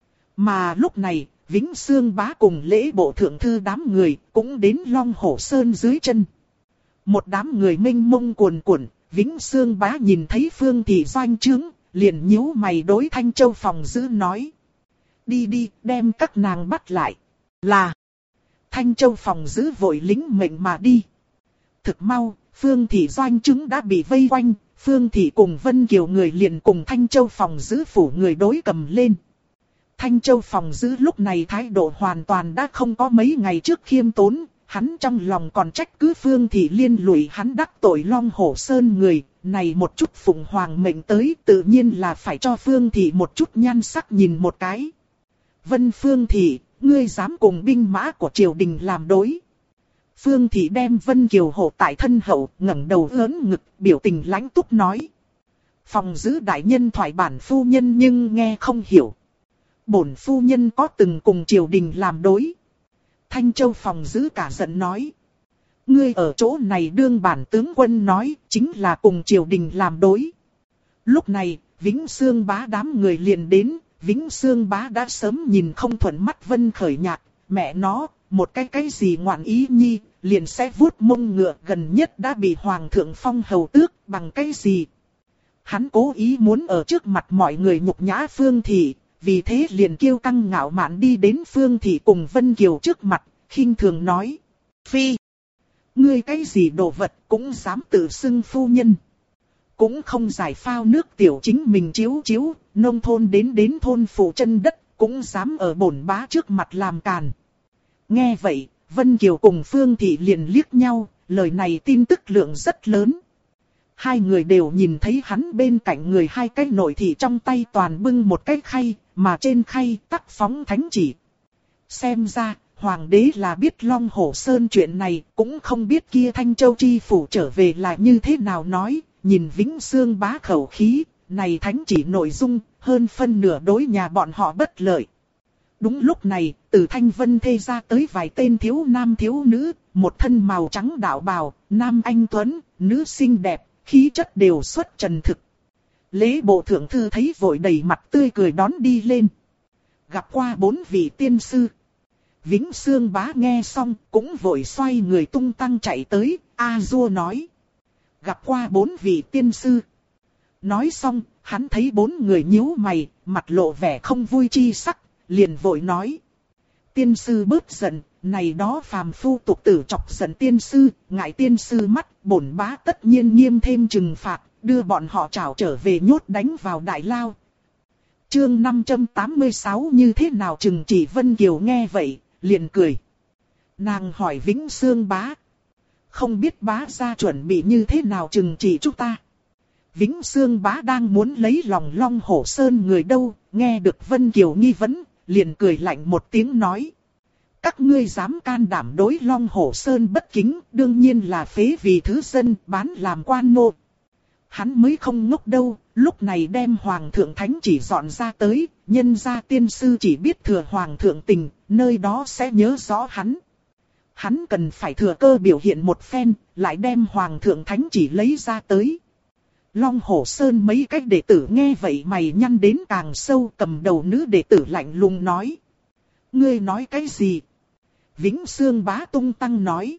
Mà lúc này, Vĩnh Xương Bá cùng lễ bộ thượng thư đám người cũng đến Long Hổ Sơn dưới chân. Một đám người mênh mông cuồn cuộn, Vĩnh Xương Bá nhìn thấy Phương Thị doanh trướng, liền nhíu mày đối Thanh Châu phòng giữ nói. Đi đi, đem các nàng bắt lại. Là. Thanh Châu phòng giữ vội lính mệnh mà đi. Thực mau, Phương Thị doanh trướng đã bị vây quanh, Phương Thị cùng Vân Kiều người liền cùng Thanh Châu phòng giữ phủ người đối cầm lên. Thanh Châu phòng giữ lúc này thái độ hoàn toàn đã không có mấy ngày trước khiêm tốn, hắn trong lòng còn trách cứ Phương Thị liên lụy hắn đắc tội Long Hổ Sơn người, này một chút phụng hoàng mệnh tới tự nhiên là phải cho Phương Thị một chút nhan sắc nhìn một cái. Vân Phương Thị, ngươi dám cùng binh mã của triều đình làm đối. Phương Thị đem Vân Kiều hộ tại thân hậu, ngẩng đầu ớn ngực, biểu tình lãnh túc nói. Phòng giữ đại nhân thoại bản phu nhân nhưng nghe không hiểu. Bổn phu nhân có từng cùng triều đình làm đối. Thanh Châu phòng giữ cả giận nói. Ngươi ở chỗ này đương bản tướng quân nói, chính là cùng triều đình làm đối. Lúc này, Vĩnh Xương Bá đám người liền đến, Vĩnh Xương Bá đã sớm nhìn không thuận mắt Vân Khởi Nhạc, mẹ nó, một cái gì ngoạn ý nhi, liền sẽ vuốt mông ngựa gần nhất đã bị Hoàng thượng phong hầu tước, bằng cái gì. Hắn cố ý muốn ở trước mặt mọi người nhục nhã Phương Thị, vì thế liền kiêu căng ngạo mạn đi đến Phương Thị cùng Vân Kiều trước mặt, khinh thường nói. Phi, ngươi cái gì đồ vật cũng dám tự xưng phu nhân. Cũng không giải phao nước tiểu chính mình chiếu chiếu, nông thôn đến thôn phủ chân đất, cũng dám ở bổn bá trước mặt làm càn. Nghe vậy, Vân Kiều cùng Phương Thị liền liếc nhau, lời này tin tức lượng rất lớn. Hai người đều nhìn thấy hắn bên cạnh người hai cái nội thị trong tay toàn bưng một cái khay, mà trên khay tắc phóng thánh chỉ. Xem ra, Hoàng đế là biết Long Hổ Sơn chuyện này, cũng không biết kia Thanh Châu Chi Phủ trở về là như thế nào nói, nhìn Vĩnh Xương Bá khẩu khí, này thánh chỉ nội dung, hơn phân nửa đối nhà bọn họ bất lợi. Đúng lúc này, từ Thanh Vân thê ra tới vài tên thiếu nam thiếu nữ, một thân màu trắng đạo bào, nam anh tuấn, nữ xinh đẹp, khí chất đều xuất trần thực. Lễ bộ thượng thư thấy vội đầy mặt tươi cười đón đi lên. Gặp qua 4 vị tiên sư. Vĩnh Xương Bá nghe xong cũng vội xoay người tung tăng chạy tới, A-dua nói. Gặp qua 4 vị tiên sư. Nói xong, hắn thấy 4 người nhíu mày, mặt lộ vẻ không vui chi sắc, liền vội nói. Tiên sư bớt giận, này đó phàm phu tục tử chọc giận tiên sư, ngại tiên sư mắt, bổn bá tất nhiên nghiêm thêm trừng phạt, đưa bọn họ trảo trở về nhốt đánh vào đại lao. Chương 586 như thế nào trừng chỉ Vân Kiều nghe vậy, liền cười. Nàng hỏi Vĩnh Xương Bá. Không biết bá gia chuẩn bị như thế nào trừng chỉ chúng ta. Vĩnh Xương Bá đang muốn lấy lòng Long Hổ Sơn người đâu, nghe được Vân Kiều nghi vấn, liền cười lạnh một tiếng nói. Các ngươi dám can đảm đối Long Hổ Sơn bất kính, đương nhiên là phế vì thứ dân, bán làm quan nô. Hắn mới không ngốc đâu, lúc này đem Hoàng thượng thánh chỉ dọn ra tới, nhân gia tiên sư chỉ biết thừa Hoàng thượng tình, nơi đó sẽ nhớ rõ hắn. Hắn cần phải thừa cơ biểu hiện một phen, lại đem Hoàng thượng thánh chỉ lấy ra tới. Long Hổ Sơn mấy cách đệ tử nghe vậy mày nhăn đến càng sâu, cầm đầu nữ đệ tử lạnh lùng nói. Ngươi nói cái gì? Vĩnh Xương Bá tung tăng nói.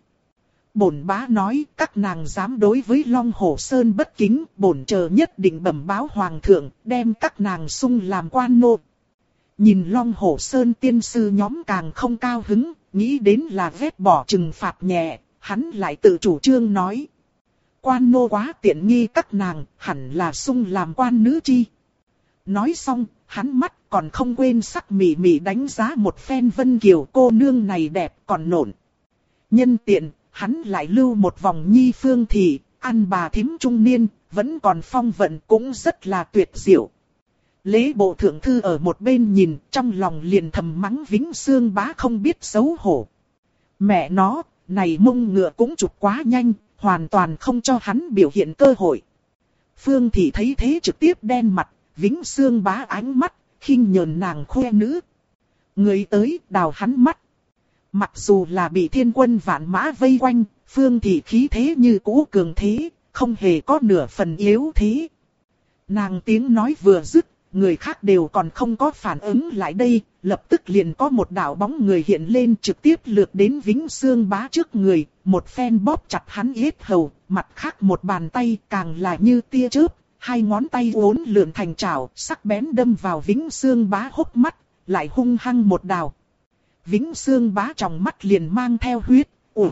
Bổn bá nói các nàng dám đối với Long Hổ Sơn bất kính, bổn chờ nhất định bẩm báo Hoàng thượng, đem các nàng sung làm quan nô. Nhìn Long Hổ Sơn tiên sư nhóm càng không cao hứng, nghĩ đến là ghét bỏ trừng phạt nhẹ, hắn lại tự chủ trương nói. Quan nô quá tiện nghi các nàng, hẳn là sung làm quan nữ chi. Nói xong, hắn mắt còn không quên sắc mỉ mỉ đánh giá một phen Vân Kiều cô nương này đẹp còn nộn. Nhân tiện, hắn lại lưu một vòng nhi Phương Thị, ăn bà thím trung niên, vẫn còn phong vận cũng rất là tuyệt diệu. Lễ bộ thượng thư ở một bên nhìn, trong lòng liền thầm mắng Vĩnh Xương Bá không biết xấu hổ. Mẹ nó, này mông ngựa cũng chụp quá nhanh, hoàn toàn không cho hắn biểu hiện cơ hội. Phương Thị thấy thế trực tiếp đen mặt, Vĩnh Xương Bá ánh mắt, khinh nhờn nàng khoe nữ. Người tới đào hắn mắt. Mặc dù là bị thiên quân vạn mã vây quanh, Phương Thị khí thế như cũ cường thế, không hề có nửa phần yếu thế. Nàng tiếng nói vừa dứt, người khác đều còn không có phản ứng lại đây, lập tức liền có một đạo bóng người hiện lên trực tiếp lướt đến Vĩnh Xương Bá trước người, một phen bóp chặt hắn yết hầu, mặt khác một bàn tay càng là như tia chớp, hai ngón tay uốn lượn thành chảo, sắc bén đâm vào Vĩnh Xương Bá hốc mắt, lại hung hăng một đào. Vĩnh Xương Bá trong mắt liền mang theo huyết,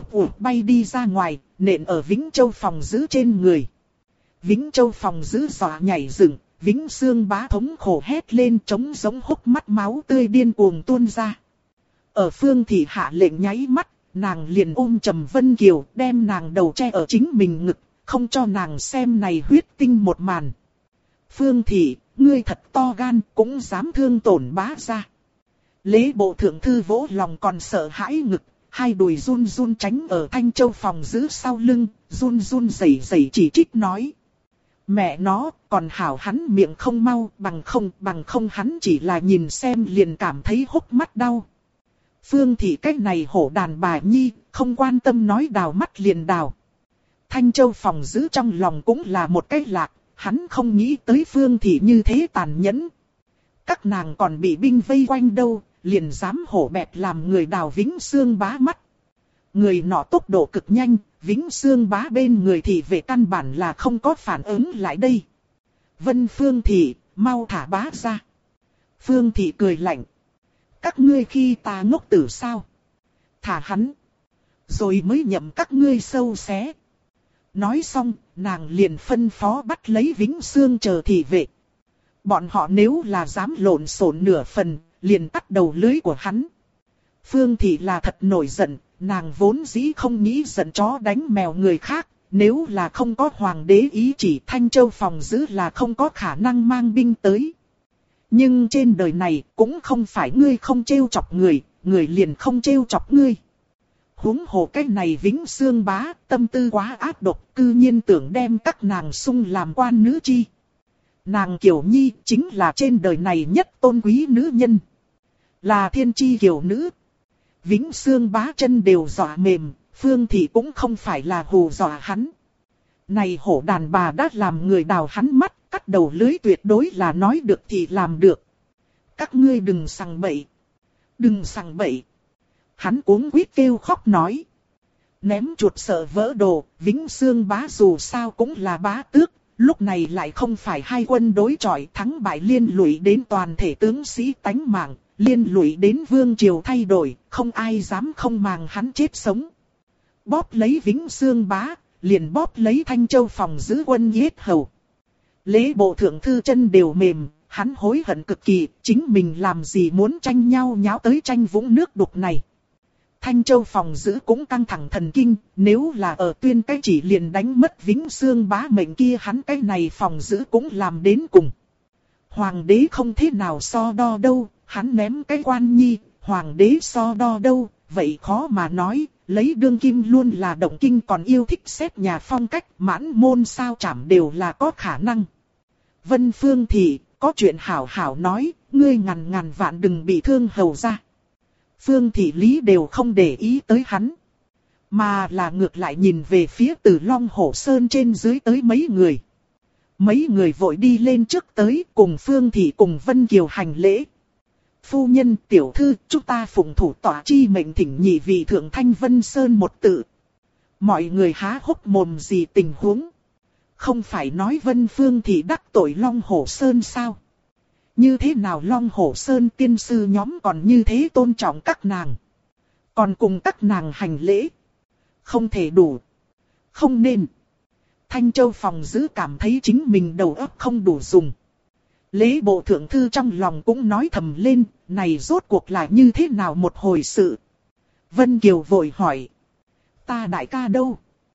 bay đi ra ngoài, nện ở Vĩnh Châu phòng giữ trên người. Vĩnh Châu phòng giữ dọa nhảy dựng, Vĩnh Xương Bá thống khổ hét lên trống giống hốc mắt máu tươi điên cuồng tuôn ra. Ở Phương Thị hạ lệnh nháy mắt, nàng liền ôm Trầm Vân Kiều đem nàng đầu che ở chính mình ngực, không cho nàng xem này huyết tinh một màn. Phương Thị, ngươi thật to gan, cũng dám thương tổn bá gia. Lễ bộ thượng thư vỗ lòng còn sợ hãi ngực, hai đùi run run tránh ở Thanh Châu phòng giữ sau lưng, run run rẩy rẩy chỉ trích nói. Mẹ nó, còn hảo hắn miệng không mau, bằng không hắn chỉ là nhìn xem liền cảm thấy hốc mắt đau. Phương Thị cách này hổ đàn bà nhi, không quan tâm nói đào mắt liền đào. Thanh Châu phòng giữ trong lòng cũng là một cái lạc, hắn không nghĩ tới Phương Thị như thế tàn nhẫn. Các nàng còn bị binh vây quanh đâu, liền dám hổ bẹt làm người Đào Vĩnh Xương Bá mắt. Người nọ tốc độ cực nhanh, Vĩnh Xương Bá bên người thì về căn bản là không có phản ứng lại đây. Vân Phương Thị, mau thả bá ra. Phương Thị cười lạnh. Các ngươi khi ta ngốc tử sao? Thả hắn. Rồi mới nhậm các ngươi sâu xé. Nói xong, nàng liền phân phó bắt lấy Vĩnh Xương chờ thị vệ. Bọn họ nếu là dám lộn xộn nửa phần, liền cắt đầu lưới của hắn. Phương Thị là thật nổi giận, nàng vốn dĩ không nghĩ giận chó đánh mèo người khác. Nếu là không có hoàng đế ý chỉ, Thanh Châu phòng giữ là không có khả năng mang binh tới. Nhưng trên đời này cũng không phải ngươi không trêu chọc người, người liền không trêu chọc ngươi. Huống hồ cái này Vĩnh Xương Bá, tâm tư quá ác độc, cư nhiên tưởng đem các nàng sung làm quan nữ chi. Nàng Kiều Nhi chính là trên đời này nhất tôn quý nữ nhân. Là thiên chi kiều nữ. Vĩnh Xương Bá chân đều dọa mềm, Phương Thị cũng không phải là hù dọa hắn. Này hổ đàn bà đã làm người đào hắn mắt, cắt đầu lưới tuyệt đối là nói được thì làm được. Các ngươi đừng sằng bậy. Đừng sằng bậy. Hắn cuống quýt kêu khóc nói. Ném chuột sợ vỡ đồ, Vĩnh Xương Bá dù sao cũng là bá tước. Lúc này lại không phải hai quân đối chọi, thắng bại liên lụy đến toàn thể tướng sĩ tánh mạng, liên lụy đến vương triều thay đổi, không ai dám không màng hắn chết sống. Bóp lấy Vĩnh Xương Bá, liền bóp lấy Thanh Châu phòng giữ quân yết hầu. Lễ bộ thượng thư chân đều mềm, hắn hối hận cực kỳ, chính mình làm gì muốn tranh nhau nháo tới tranh vũng nước đục này. Thanh Châu phòng giữ cũng căng thẳng thần kinh, nếu là ở Tuyên cái chỉ liền đánh mất Vĩnh Xương Bá mệnh kia, hắn cái này phòng giữ cũng làm đến cùng. Hoàng đế không thế nào so đo đâu, hắn ném cái quan nhi, hoàng đế so đo đâu, vậy khó mà nói, lấy đương kim luôn là động kinh còn yêu thích xét nhà phong cách, mãn môn sao chảm đều là có khả năng. Vân Phương Thị, có chuyện hảo hảo nói, ngươi ngàn vạn đừng bị thương hầu ra. Phương Thị Lý đều không để ý tới hắn, mà là ngược lại nhìn về phía từ Long Hổ Sơn trên dưới tới mấy người. Mấy người vội đi lên trước tới cùng Phương Thị cùng Vân Kiều hành lễ. Phu nhân tiểu thư, chúng ta phụng thủ tỏa chi mệnh thỉnh nhị vị thượng Thanh Vân Sơn một tự. Mọi người há hốc mồm gì tình huống. Không phải nói Vân Phương Thị đắc tội Long Hổ Sơn sao? Như thế nào Long Hổ Sơn tiên sư nhóm còn như thế tôn trọng các nàng? Còn cùng các nàng hành lễ? Không thể đủ. Không nên. Thanh Châu phòng giữ cảm thấy chính mình đầu óc không đủ dùng. Lễ bộ thượng thư trong lòng cũng nói thầm lên, này rốt cuộc là như thế nào một hồi sự. Vân Kiều vội hỏi. Ta đại ca đâu?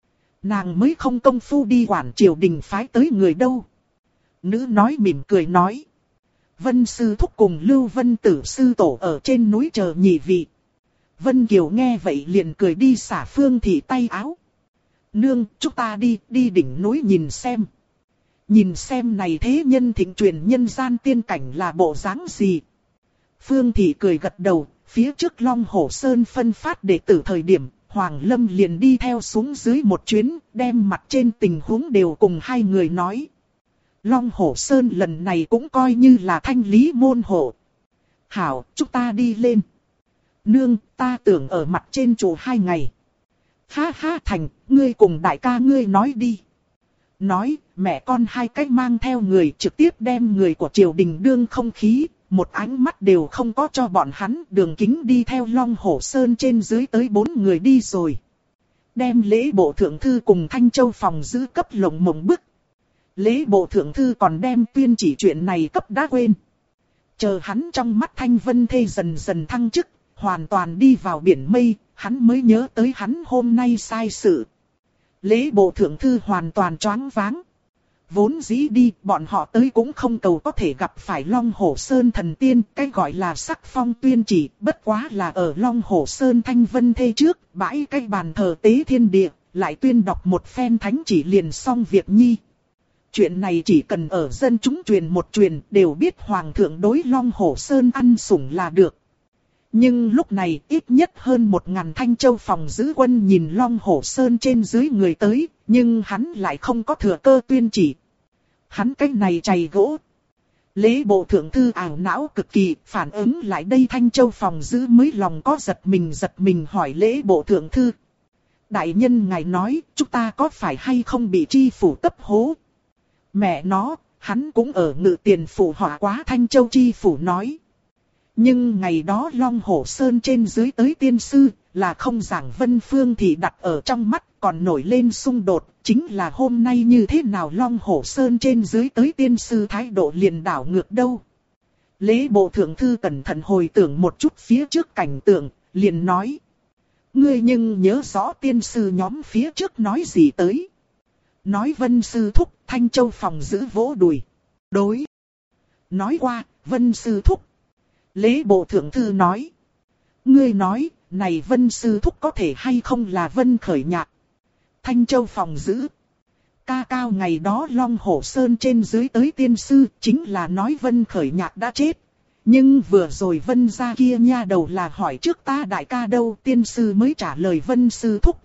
Nàng mới không công phu đi quản triều đình phái tới người đâu. Nữ nói mỉm cười nói. Vân sư thúc cùng Lưu Vân tử sư tổ ở trên núi chờ nhị vị. Vân Kiều nghe vậy liền cười đi xả Phương Thị tay áo. Nương, chúng ta đi đỉnh núi nhìn xem. Nhìn xem này thế nhân thịnh truyền nhân gian tiên cảnh là bộ dáng gì. Phương Thị cười gật đầu, phía trước Long Hổ Sơn phân phát đệ tử thời điểm, Hoàng Lâm liền đi theo xuống dưới một chuyến, đem mặt trên tình huống đều cùng hai người nói. Long Hổ Sơn lần này cũng coi như là thanh lý môn hộ. Hảo, chúng ta đi lên. Nương, ta tưởng ở mặt trên trụ 2 ngày. Ha ha Thành, ngươi cùng đại ca ngươi nói đi. Nói, mẹ con hai cách mang theo người trực tiếp đem người của triều đình đương không khí, một ánh mắt đều không có cho bọn hắn, Đường Kính đi theo Long Hổ Sơn trên dưới tới 4 người đi rồi. Đem lễ bộ thượng thư cùng Thanh Châu phòng giữ cấp lồng mộng bức. Lễ bộ thượng thư còn đem tuyên chỉ chuyện này cấp đã quên. Chờ hắn trong mắt Thanh Vân Thê dần dần thăng chức, hoàn toàn đi vào biển mây, hắn mới nhớ tới hắn hôm nay sai sự. Lễ bộ thượng thư hoàn toàn choáng váng. Vốn dĩ đi, bọn họ tới cũng không cầu có thể gặp phải Long Hổ Sơn thần tiên, cái gọi là sắc phong tuyên chỉ, bất quá là ở Long Hổ Sơn Thanh Vân Thê trước, bãi cái bàn thờ tế thiên địa, lại tuyên đọc một phen thánh chỉ liền xong việc nhi. Chuyện này chỉ cần ở dân chúng truyền một truyền, đều biết Hoàng thượng đối Long Hổ Sơn ăn sủng là được. Nhưng lúc này ít nhất hơn 1000 Thanh Châu phòng giữ quân nhìn Long Hổ Sơn trên dưới người tới, nhưng hắn lại không có thừa cơ tuyên chỉ. hắn cái này chày gỗ. Lễ bộ thượng thư ảo não cực kỳ, phản ứng lại đây Thanh Châu phòng giữ mới lòng có giật mình hỏi lễ bộ thượng thư. Đại nhân ngài nói, chúng ta có phải hay không bị chi phủ cấp hố? Mẹ nó, hắn cũng ở ngự tiền phủ họa quá, Thanh Châu chi phủ nói. Nhưng ngày đó Long Hổ Sơn trên dưới tới tiên sư, là không giảng Vân Phương thì đặt ở trong mắt, còn nổi lên xung đột, chính là hôm nay như thế nào Long Hổ Sơn trên dưới tới tiên sư thái độ liền đảo ngược đâu. Lễ bộ thượng thư cẩn thận hồi tưởng một chút phía trước cảnh tượng, liền nói. Ngươi nhưng nhớ rõ tiên sư nhóm phía trước nói gì tới. Nói Vân sư thúc, Thanh Châu phòng giữ vỗ đùi. Đối. Nói qua, Vân sư thúc. Lễ bộ thượng thư nói. Ngươi nói, này Vân sư thúc có thể hay không là Vân khởi nhạc. Thanh Châu phòng giữ. Ca cao ngày đó Long Hổ Sơn trên dưới tới tiên sư, chính là nói Vân khởi nhạc đã chết. Nhưng vừa rồi Vân gia kia nha đầu là hỏi trước ta đại ca đâu, tiên sư mới trả lời Vân sư thúc,